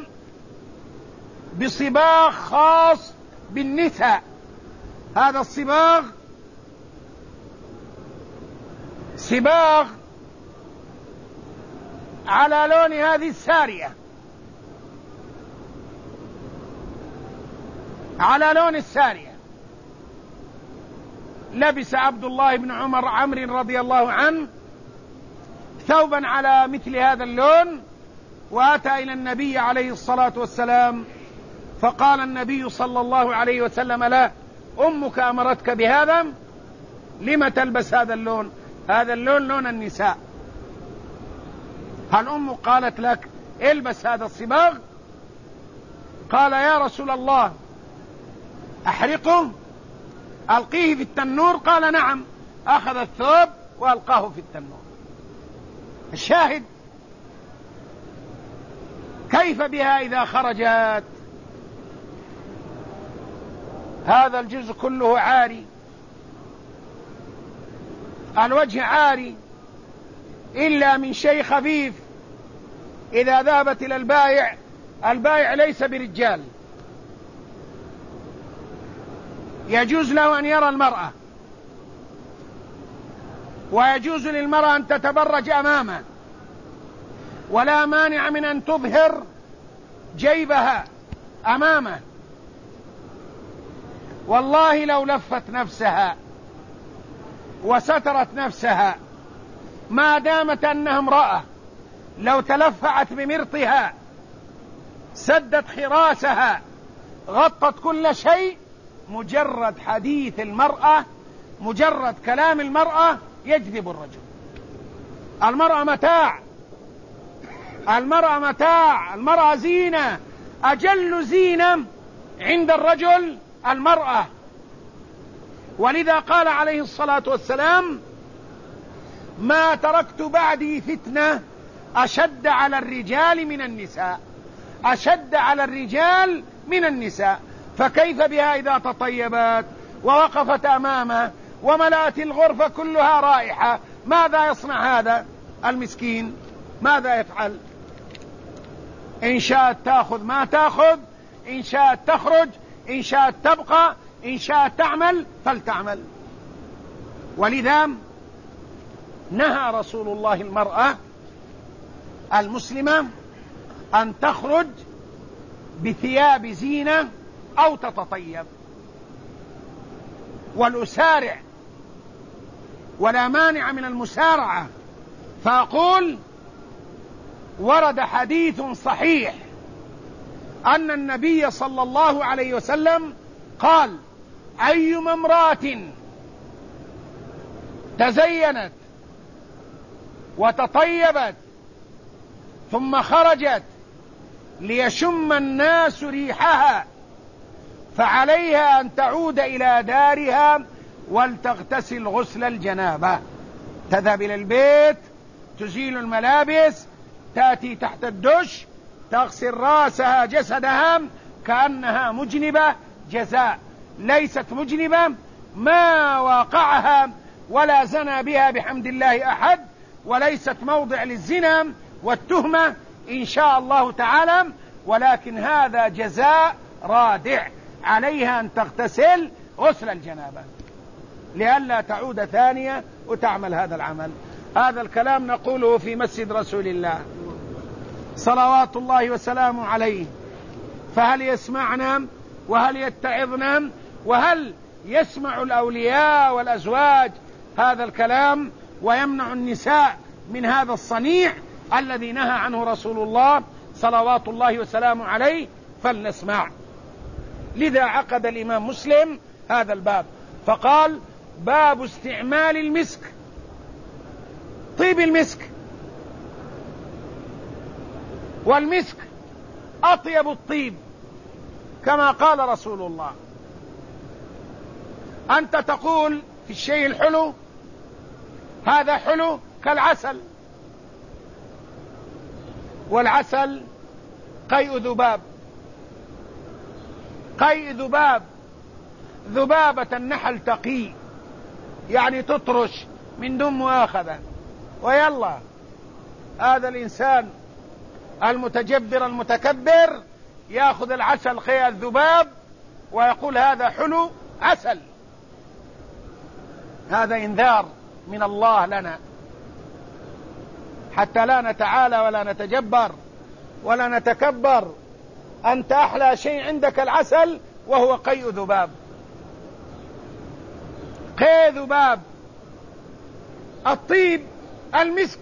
بصباغ خاص بالنساء. هذا الصباغ صباغ على لون هذه السارية، على لون السارية. لبس عبد الله بن عمرو رضي الله عنه ثوبا على مثل هذا اللون، وأتى إلى النبي عليه الصلاة والسلام، فقال النبي صلى الله عليه وسلم له: أمك أمرتك بهذا؟ لم تلبس هذا اللون؟ هذا اللون لون النساء. هل أمك قالت لك البس هذا الصباغ؟ قال: يا رسول الله أحرقه؟ ألقيه في التنور؟ قال: نعم. أخذ الثوب وألقاه في التنور. الشاهد كيف بها إذا خرجت؟ هذا الجزء كله عاري، الوجه عاري إلا من شيء خفيف. إذا ذهبت إلى البائع، البائع ليس برجال، يجوز له أن يرى المرأة، ويجوز للمرأة أن تتبرج أمامه، ولا مانع من أن تظهر جيبها أمامه. والله لو لفت نفسها وسترت نفسها ما دامت أنها امرأة، لو تلفعت بمرطها، سدت خراسها، غطت كل شيء، مجرد حديث المرأة، مجرد كلام المرأة يجذب الرجل. المرأة متاع، المرأة متاع، المرأة زينة، أجل زينة عند الرجل المرأة. ولذا قال عليه الصلاة والسلام: ما تركت بعدي فتنة أشد على الرجال من النساء، أشد على الرجال من النساء. فكيف بها إذا تطيبت ووقفت أمامه وملأت الغرفة كلها رائحة؟ ماذا يصنع هذا المسكين؟ ماذا يفعل؟ إن شاءت تأخذ ما تأخذ، إن شاءت تخرج، إن شاءت تبقى، إن شاءت تعمل فلتعمل. ولذا نهى رسول الله المرأة المسلمة أن تخرج بثياب زينة أو تتطيب. والأسارع ولا مانع من المسارعة، فأقول: ورد حديث صحيح أن النبي صلى الله عليه وسلم قال: أيما امرأة تزينت وتطيبت ثم خرجت ليشم الناس ريحها فعليها أن تعود إلى دارها ولتغتسل غسل الجنابة. تذهب إلى البيت، تزيل الملابس، تأتي تحت الدش، تغسل رأسها جسدها كأنها مجنبة جزاء. ليست مجنبة، ما واقعها ولا زنى بها بحمد الله أحد، وليست موضع للزنا والتهمة إن شاء الله تعالى، ولكن هذا جزاء رادع، عليها أن تغتسل غسل الجنابة لئلا تعود ثانية وتعمل هذا العمل. هذا الكلام نقوله في مسجد رسول الله صلوات الله وسلامه عليه، فهل يسمعنا وهل يتعظنا وهل يسمع الأولياء والأزواج هذا الكلام ويمنع النساء من هذا الصنيع الذي نهى عنه رسول الله صلوات الله وسلامه عليه؟ فلنسمع. لذا عقد الإمام مسلم هذا الباب فقال: باب استعمال المسك، طيب المسك. والمسك أطيب الطيب كما قال رسول الله. أنت تقول في الشيء الحلو هذا حلو كالعسل، والعسل قيء ذباب، قيء ذباب، ذبابة النحل تقي، يعني تطرش من دون مؤاخذة. ويلا هذا الإنسان المتجبر المتكبر يأخذ العسل قيء الذباب ويقول هذا حلو عسل. هذا إنذار من الله لنا حتى لا نتعالى ولا نتجبر ولا نتكبر. أنت أحلى شيء عندك العسل وهو قيء ذباب، قيء ذباب. الطيب المسك،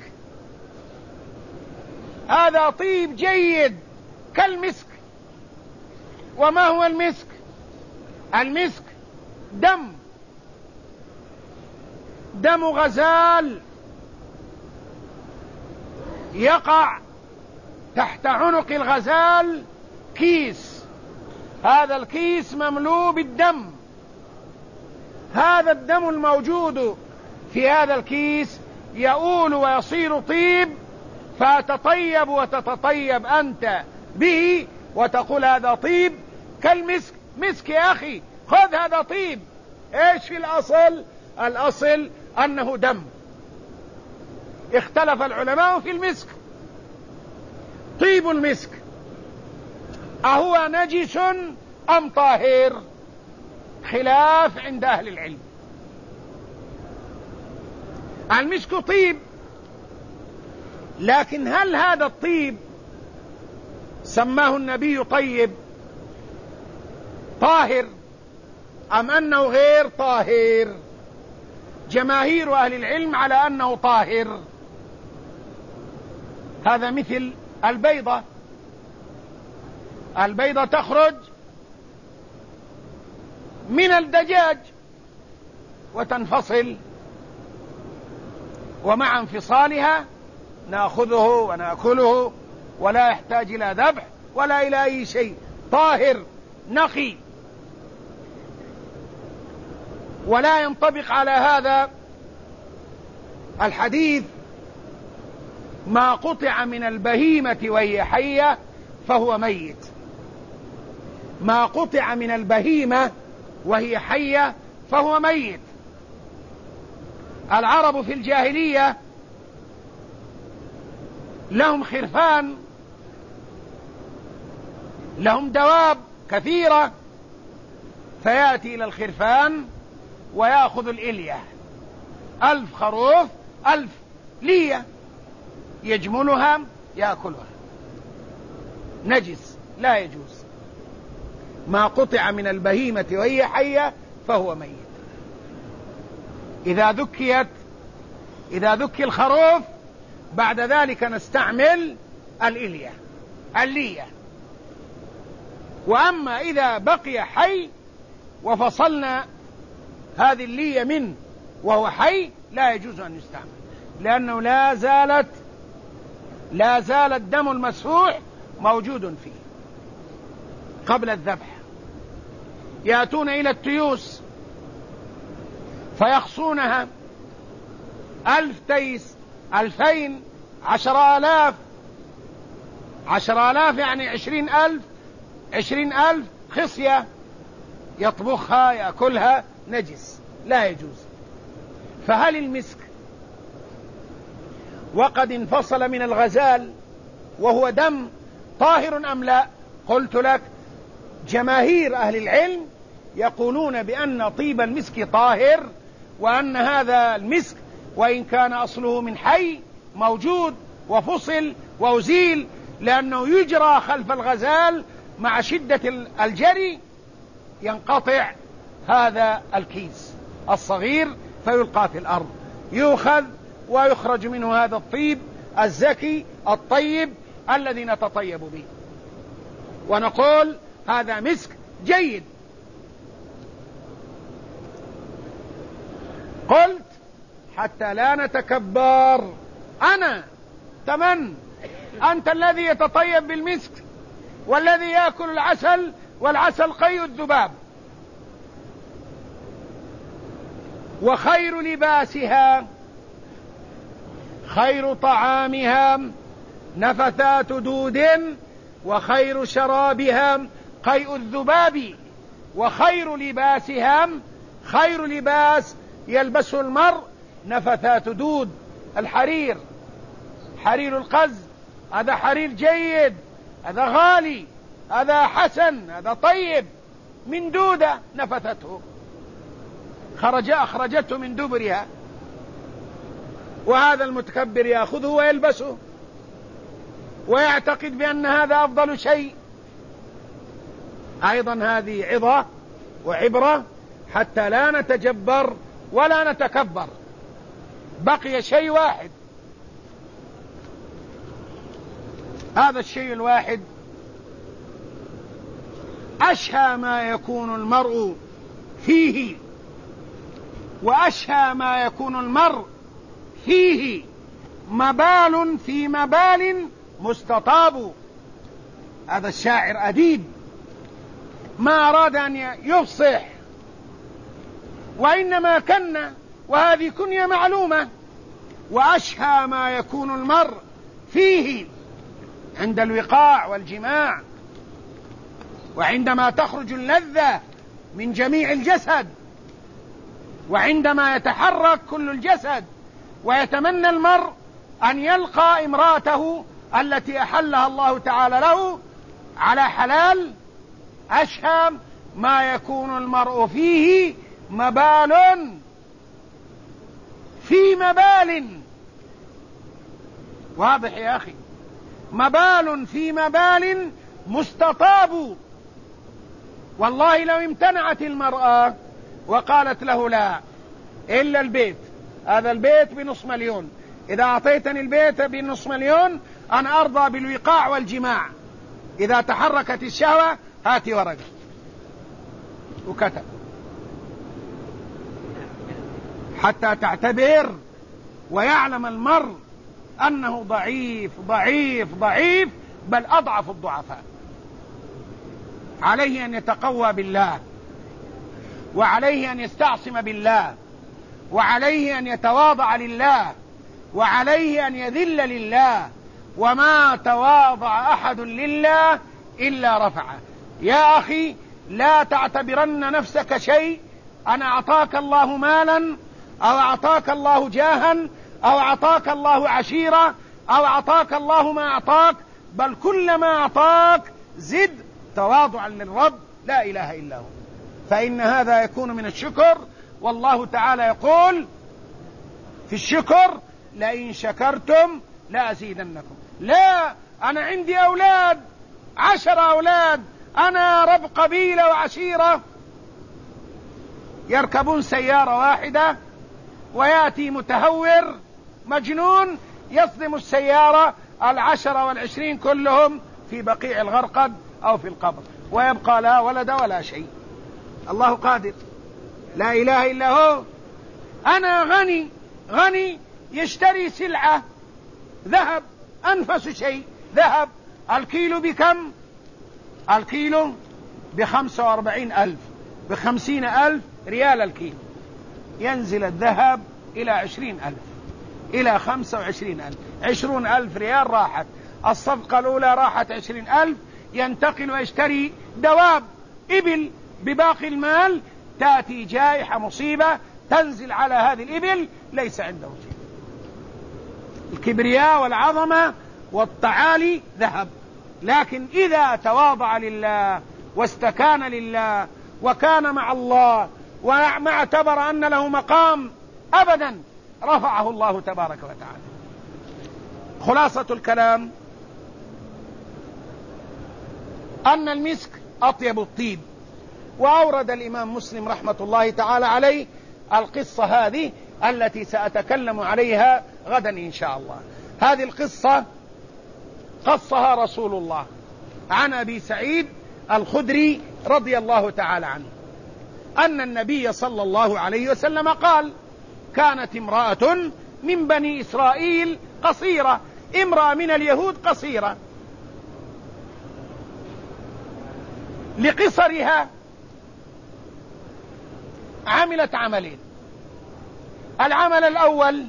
هذا طيب جيد كالمسك. وما هو المسك؟ المسك دم غزال يقع تحت عنق الغزال كيس، هذا الكيس مملوء بالدم. هذا الدم الموجود في هذا الكيس يؤول ويصير طيب، فتطيب وتتطيب أنت به وتقول هذا طيب كالمسك. مسك يا أخي، خذ هذا طيب. إيش في الأصل؟ الأصل أنه دم. اختلف العلماء في المسك. طيب المسك أهو نجس أم طاهر؟ خلاف عند أهل العلم. المسك طيب، لكن هل هذا الطيب سماه النبي طيب طاهر أم أنه غير طاهر؟ جماهير أهل العلم على أنه طاهر. هذا مثل البيضة. البيضة تخرج من الدجاج وتنفصل، ومع انفصالها نأخذه ونأكله ولا يحتاج إلى ذبح ولا إلى أي شيء، طاهر نقي. ولا ينطبق على هذا الحديث ما قطع من البهيمة وهي حية فهو ميت. ما قطع من البهيمة وهي حية فهو ميت. العرب في الجاهلية لهم خرفان، لهم دواب كثيرة، فيأتي إلى الخرفان ويأخذ الإلية، 1000 خروف 1000 لية، يجملها يأكلها، نجس لا يجوز. ما قطع من البهيمة وهي حية فهو ميت. إذا ذكي الخروف بعد ذلك نستعمل اللية. وأما إذا بقي حي وفصلنا هذه اللية منه وهو حي لا يجوز أن يستعمل، لأنه لا زال الدم المسفوح موجود فيه قبل الذبح. يأتون إلى التيوس فيخصونها 1000 تيس، 2000، 10,000. 10,000 يعني 20,000 خصية، يطبخها يأكلها، نجس لا يجوز. فهل المسك وقد انفصل من الغزال وهو دم طاهر أم لا؟ قلت لك جماهير أهل العلم يقولون بأن طيب المسك طاهر، وأن هذا المسك وإن كان أصله من حي موجود وفصل وأزيل، لأنه يجرى خلف الغزال مع شدة الجري ينقطع هذا الكيس الصغير فيلقى في الأرض، يؤخذ ويخرج منه هذا الطيب الزكي الطيب الذي نتطيب به، ونقول هذا مسك جيد. قلت حتى لا نتكبر، أنا تمن أنت الذي يتطيب بالمسك والذي يأكل العسل، والعسل قي الذباب، وخير لباسها خير طعامها نفثات دود، وخير شرابها قيء الذباب، وخير لباسها خير لباس يلبسه المرء نفثات دود، الحرير، حرير القز، هذا حرير جيد، هذا غالي، هذا حسن، هذا طيب، من دودة نفثته أخرجته من دبرها، وهذا المتكبر يأخذه ويلبسه ويعتقد بأن هذا أفضل شيء. أيضا هذه عظة وعبرة حتى لا نتجبر ولا نتكبر. بقي شيء واحد، هذا الشيء الواحد أشهى ما يكون المرء فيه، وأشهى ما يكون المرء فيه مبال في مبال مستطاب. هذا الشاعر أديب ما أراد أن يفصح، وإنما كنا، وهذه كنية معلومة. وأشهى ما يكون المرء فيه عند الوقاع والجماع، وعندما تخرج اللذة من جميع الجسد، وعندما يتحرك كل الجسد، ويتمنى المرء أن يلقى امرأته التي أحلها الله تعالى له على حلال. أشهى ما يكون المرء فيه مبال في مبال، واضح يا أخي، مبال في مبال مستطاب. والله لو امتنعت المرأة وقالت له لا إلا البيت، هذا البيت ب500,000، إذا أعطيتني البيت ب500,000 أنا أرضى بالوقاع والجماع، إذا تحركت الشهوة هاتي ورقة، وكتب حتى تعتبر ويعلم المرء أنه ضعيف ضعيف ضعيف، بل أضعف الضعفاء. عليه أن يتقوى بالله، وعليه أن يستعصم بالله، وعليه أن يتواضع لله، وعليه أن يذل لله، وما تواضع أحد لله إلا رفعه. يا أخي لا تعتبرن نفسك شيء، أنا أعطاك الله مالا، أو أعطاك الله جاها، أو أعطاك الله عشيرة، أو أعطاك الله ما أعطاك، بل كل ما أعطاك زد تواضعا للرب لا إله إلا هو، فإن هذا يكون من الشكر. والله تعالى يقول في الشكر لئن شكرتم لأزيدنكم. لا، أنا عندي أولاد 10 أولاد، أنا رب قبيلة وعشيرة، يركبون سيارة واحدة، ويأتي متهور مجنون يصدم السيارة 10 و20 كلهم في بقيع الغرقد أو في القبر، ويبقى لا ولد ولا شيء. الله قادر، لا إله إلا هو. أنا غني يشتري سلعة ذهب، أنفس شيء ذهب، الكيلو بكم؟ الكيلو ب45,000، ب50,000 ريال الكيلو. ينزل الذهب إلى 20,000، إلى 25,000، 20,000 ريال راحت، الصفقة الأولى راحت 20,000. ينتقل ويشتري دواب، إبل، بباقي المال تأتي جائحة مصيبة تنزل على هذه الإبل، ليس عنده شيء. الكبرياء والعظمة والتعالي ذهب، لكن إذا تواضع لله واستكان لله وكان مع الله وما اعتبر أن له مقام أبدا، رفعه الله تبارك وتعالى. خلاصة الكلام: أن المسك أطيب الطيب. وأورد الإمام مسلم رحمة الله تعالى عليه القصة هذه التي سأتكلم عليها غدا إن شاء الله. هذه القصة قصها رسول الله عن أبي سعيد الخدري رضي الله تعالى عنه أن النبي صلى الله عليه وسلم قال: كانت امرأة من بني إسرائيل قصيرة، امرأة من اليهود قصيرة، لقصرها عملت عملين. العمل الأول: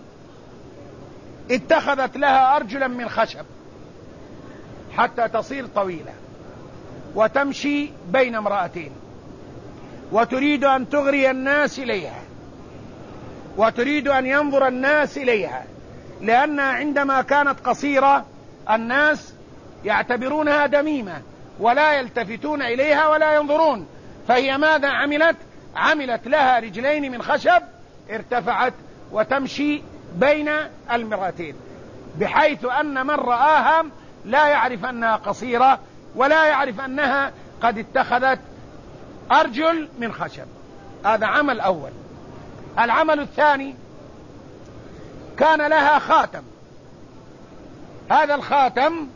اتخذت لها أرجلا من خشب حتى تصير طويلة وتمشي بين امرأتين، وتريد أن تغري الناس إليها، وتريد أن ينظر الناس إليها، لأنها عندما كانت قصيرة الناس يعتبرونها دميمة ولا يلتفتون إليها ولا ينظرون. فهي ماذا عملت؟ عملت لها رجلين من خشب ارتفعت وتمشي بين المرأتين، بحيث أن من رآها لا يعرف أنها قصيرة ولا يعرف أنها قد اتخذت أرجل من خشب. هذا عمل أول. العمل الثاني: كان لها خاتم. هذا الخاتم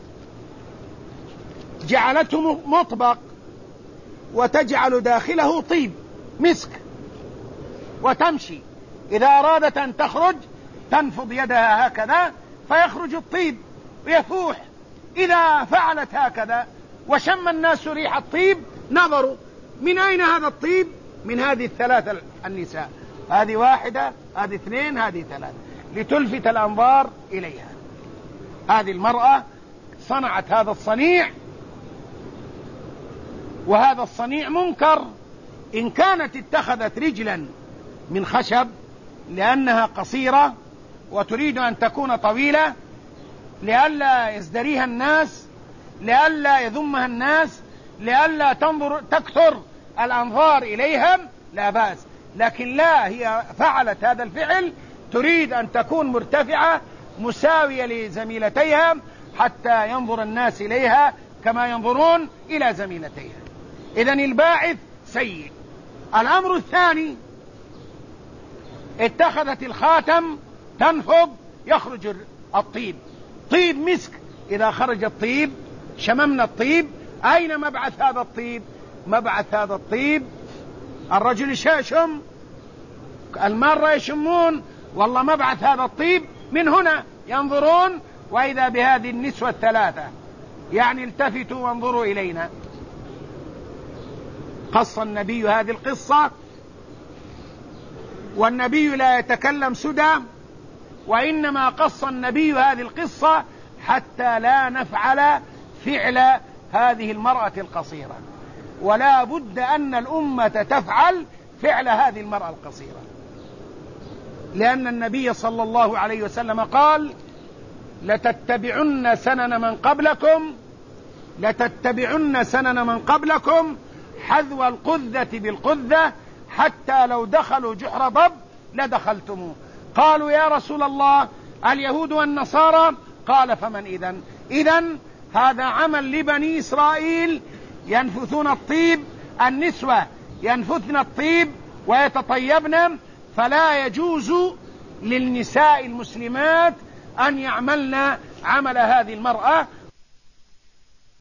جعلته مطبق وتجعل داخله طيب مسك، وتمشي إذا أرادت أن تخرج تنفض يدها هكذا فيخرج الطيب ويفوح. إذا فعلت هكذا وشم الناس ريح الطيب نظروا: من أين هذا الطيب؟ من هذه الثلاثة النساء، هذه واحدة، هذه اثنين، هذه ثلاثة، لتلفت الأنظار إليها. هذه المرأة صنعت هذا الصنيع، وهذا الصنيع منكر. إن كانت اتخذت رجلا من خشب لأنها قصيرة وتريد أن تكون طويلة لئلا يزدريها الناس، لئلا يذمها الناس، لئلا تكثر الأنظار إليهم، لا بأس. لكن لا، هي فعلت هذا الفعل تريد أن تكون مرتفعة مساوية لزميلتيها حتى ينظر الناس إليها كما ينظرون إلى زميلتيها. إذن الباعث سيء. الأمر الثاني: اتخذت الخاتم تنفض يخرج الطيب، طيب مسك. إذا خرج الطيب شممنا الطيب. أين مبعث هذا الطيب؟ مبعث هذا الطيب الرجل يشم، المرة يشمون، والله مبعث هذا الطيب من هنا، ينظرون وإذا بهذه النسوة الثلاثة، يعني التفتوا وانظروا إلينا. قص النبي هذه القصة، والنبي لا يتكلم سدى، وإنما قص النبي هذه القصة حتى لا نفعل فعل هذه المرأة القصيرة، ولا بد أن الأمة تفعل فعل هذه المرأة القصيرة، لأن النبي صلى الله عليه وسلم قال: لتتبعن سنن من قبلكم، لتتبعن سنن من قبلكم حذو القذة بالقذة حتى لو دخلوا جحر ضب لدخلتموه. قالوا: يا رسول الله، اليهود والنصارى؟ قال: فمن إذن هذا عمل لبني إسرائيل ينفثون الطيب، النسوة ينفثن الطيب ويتطيبن، فلا يجوز للنساء المسلمات أن يعملن عمل هذه المرأة